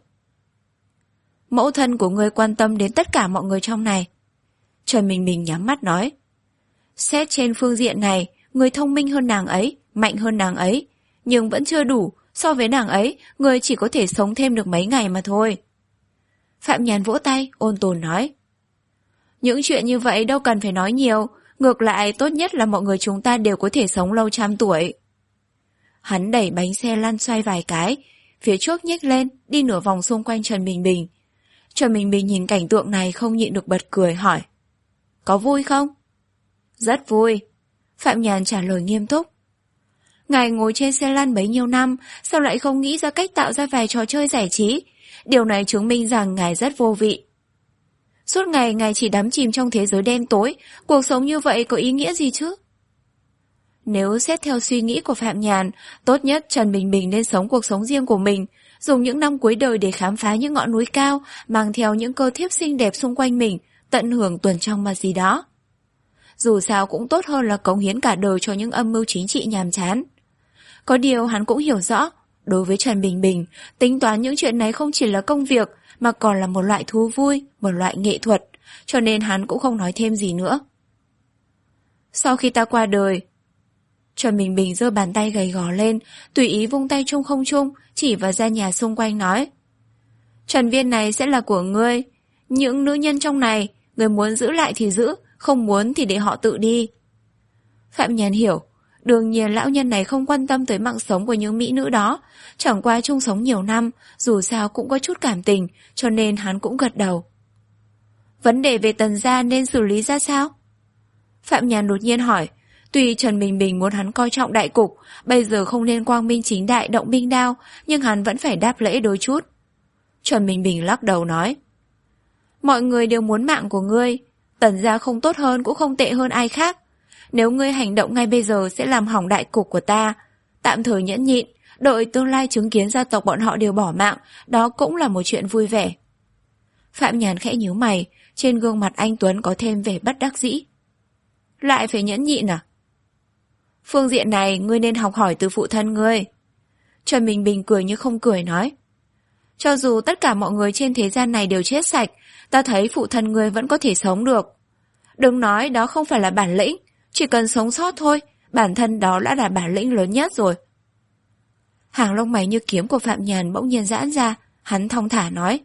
Speaker 1: Mẫu thân của ngươi quan tâm đến tất cả mọi người trong này. Trần Bình Bình nhắm mắt nói. Xét trên phương diện này, ngươi thông minh hơn nàng ấy, mạnh hơn nàng ấy, nhưng vẫn chưa đủ, so với nàng ấy, ngươi chỉ có thể sống thêm được mấy ngày mà thôi. Phạm Nhàn vỗ tay, ôn tồn nói. Những chuyện như vậy đâu cần phải nói nhiều, ngược lại tốt nhất là mọi người chúng ta đều có thể sống lâu trăm tuổi. Hắn đẩy bánh xe lăn xoay vài cái, phía trước nhếch lên, đi nửa vòng xung quanh Trần Bình Bình. Trần Bình Bình nhìn cảnh tượng này không nhịn được bật cười hỏi. Có vui không? Rất vui. Phạm Nhàn trả lời nghiêm túc. Ngài ngồi trên xe lăn bấy nhiêu năm, sao lại không nghĩ ra cách tạo ra vài trò chơi giải trí? Điều này chứng minh rằng ngài rất vô vị. Suốt ngày ngài chỉ đắm chìm trong thế giới đen tối, cuộc sống như vậy có ý nghĩa gì chứ? Nếu xét theo suy nghĩ của Phạm Nhàn, tốt nhất Trần Bình Bình nên sống cuộc sống riêng của mình, dùng những năm cuối đời để khám phá những ngọn núi cao, mang theo những cơ thiếp xinh đẹp xung quanh mình, tận hưởng tuần trăng mật gì đó. Dù sao cũng tốt hơn là cống hiến cả đời cho những âm mưu chính trị nhàm chán. Có điều hắn cũng hiểu rõ, đối với Trần Bình Bình, tính toán những chuyện này không chỉ là công việc, mà còn là một loại thú vui, một loại nghệ thuật, cho nên hắn cũng không nói thêm gì nữa. Sau khi ta qua đời, Trần Bình Bình giơ bàn tay gầy gò lên, tùy ý vung tay trong không trung, chỉ vào gian nhà xung quanh nói. Trần viên này sẽ là của ngươi. Những nữ nhân trong này, ngươi muốn giữ lại thì giữ, không muốn thì để họ tự đi. Phạm Nhàn hiểu, đương nhiên lão nhân này không quan tâm tới mạng sống của những mỹ nữ đó, chẳng qua chung sống nhiều năm, dù sao cũng có chút cảm tình, cho nên hắn cũng gật đầu. Vấn đề về Tần gia nên xử lý ra sao? Phạm Nhàn đột nhiên hỏi. Tuy Trần Bình Bình muốn hắn coi trọng đại cục, bây giờ không nên quang minh chính đại động binh đao, nhưng hắn vẫn phải đáp lễ đôi chút. Trần Bình Bình lắc đầu nói. Mọi người đều muốn mạng của ngươi, Tần gia không tốt hơn cũng không tệ hơn ai khác. Nếu ngươi hành động ngay bây giờ sẽ làm hỏng đại cục của ta. Tạm thời nhẫn nhịn, đợi tương lai chứng kiến gia tộc bọn họ đều bỏ mạng, đó cũng là một chuyện vui vẻ. Phạm Nhàn khẽ nhíu mày, trên gương mặt anh Tuấn có thêm vẻ bất đắc dĩ. Lại phải nhẫn nhịn à? Phương diện này ngươi nên học hỏi từ phụ thân ngươi. Trần Bình Bình cười như không cười nói. Cho dù tất cả mọi người trên thế gian này đều chết sạch, ta thấy phụ thân ngươi vẫn có thể sống được. Đừng nói đó không phải là bản lĩnh, chỉ cần sống sót thôi, bản thân đó đã là bản lĩnh lớn nhất rồi. Hàng lông mày như kiếm của Phạm Nhàn bỗng nhiên giãn ra, hắn thong thả nói.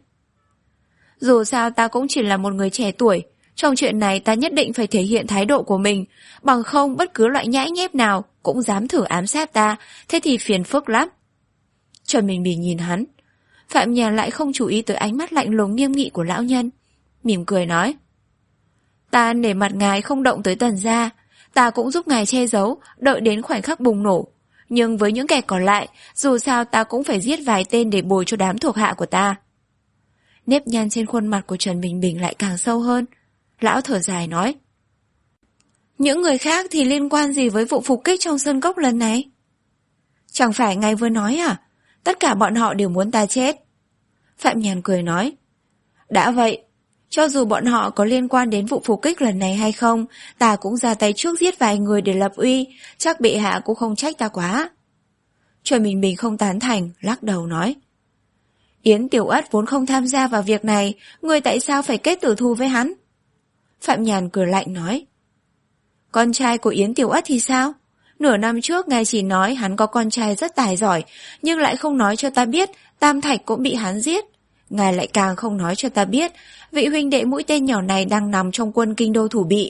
Speaker 1: Dù sao ta cũng chỉ là một người trẻ tuổi, trong chuyện này ta nhất định phải thể hiện thái độ của mình, bằng không bất cứ loại nhãi nhép nào cũng dám thử ám sát ta, thế thì phiền phức lắm. Trần Bình Bình nhìn hắn. Phạm Nhàn lại không chú ý tới ánh mắt lạnh lùng nghiêm nghị của lão nhân, mỉm cười nói. Ta nể mặt ngài không động tới Tần gia, ta cũng giúp ngài che giấu, đợi đến khoảnh khắc bùng nổ. Nhưng với những kẻ còn lại, dù sao ta cũng phải giết vài tên để bồi cho đám thuộc hạ của ta. Nếp nhăn trên khuôn mặt của Trần Bình Bình lại càng sâu hơn. Lão thở dài nói. Những người khác thì liên quan gì với vụ phục kích trong sơn cốc lần này? Chẳng phải ngài vừa nói à? Tất cả bọn họ đều muốn ta chết. Phạm Nhàn cười nói. Đã vậy, cho dù bọn họ có liên quan đến vụ phục kích lần này hay không, ta cũng ra tay trước giết vài người để lập uy, chắc bệ hạ cũng không trách ta quá. Trần Bình Bình không tán thành, lắc đầu nói. Yến Tiểu Ất vốn không tham gia vào việc này, người tại sao phải kết tử thù với hắn? Phạm Nhàn cười lạnh nói. Con trai của Yến Tiểu Ất thì sao? Nửa năm trước ngài chỉ nói hắn có con trai rất tài giỏi, nhưng lại không nói cho ta biết Tam Thạch cũng bị hắn giết. Ngài lại càng không nói cho ta biết vị huynh đệ mũi tên nhỏ này đang nằm trong quân kinh đô thủ bị.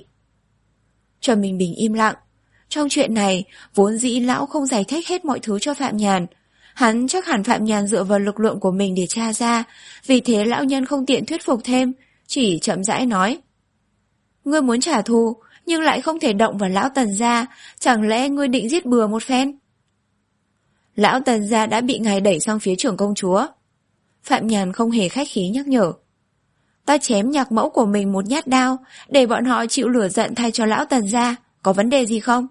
Speaker 1: Trần Bình Bình im lặng. Trong chuyện này, vốn dĩ lão không giải thích hết mọi thứ cho Phạm Nhàn. Hắn chắc hẳn Phạm Nhàn dựa vào lực lượng của mình để tra ra, vì thế lão nhân không tiện thuyết phục thêm, chỉ chậm rãi nói. Ngươi muốn trả thù, nhưng lại không thể động vào lão Tần gia, chẳng lẽ ngươi định giết bừa một phen? Lão Tần gia đã bị ngài đẩy sang phía trưởng công chúa. Phạm Nhàn không hề khách khí nhắc nhở. Ta chém nhạc mẫu của mình một nhát đao, để bọn họ chịu lửa giận thay cho lão Tần gia, có vấn đề gì không?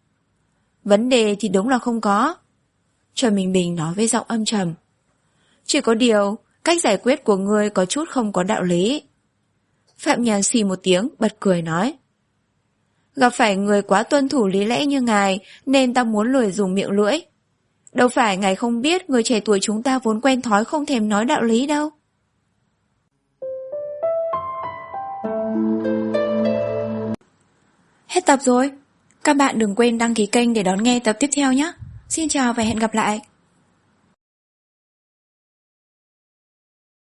Speaker 1: Vấn đề thì đúng là không có. Trần Bình Bình nói với giọng âm trầm. Chỉ có điều, cách giải quyết của ngươi có chút không có đạo lý. Phạm Nhàn xì một tiếng, bật cười nói. Gặp phải người quá tuân thủ lý lẽ như ngài, nên ta muốn lười dùng miệng lưỡi. Đâu phải ngài không biết người trẻ tuổi chúng ta vốn quen thói không thèm nói đạo lý đâu. Hết tập rồi. Các bạn đừng quên đăng ký kênh để đón nghe tập tiếp theo nhé. Xin chào và hẹn gặp lại.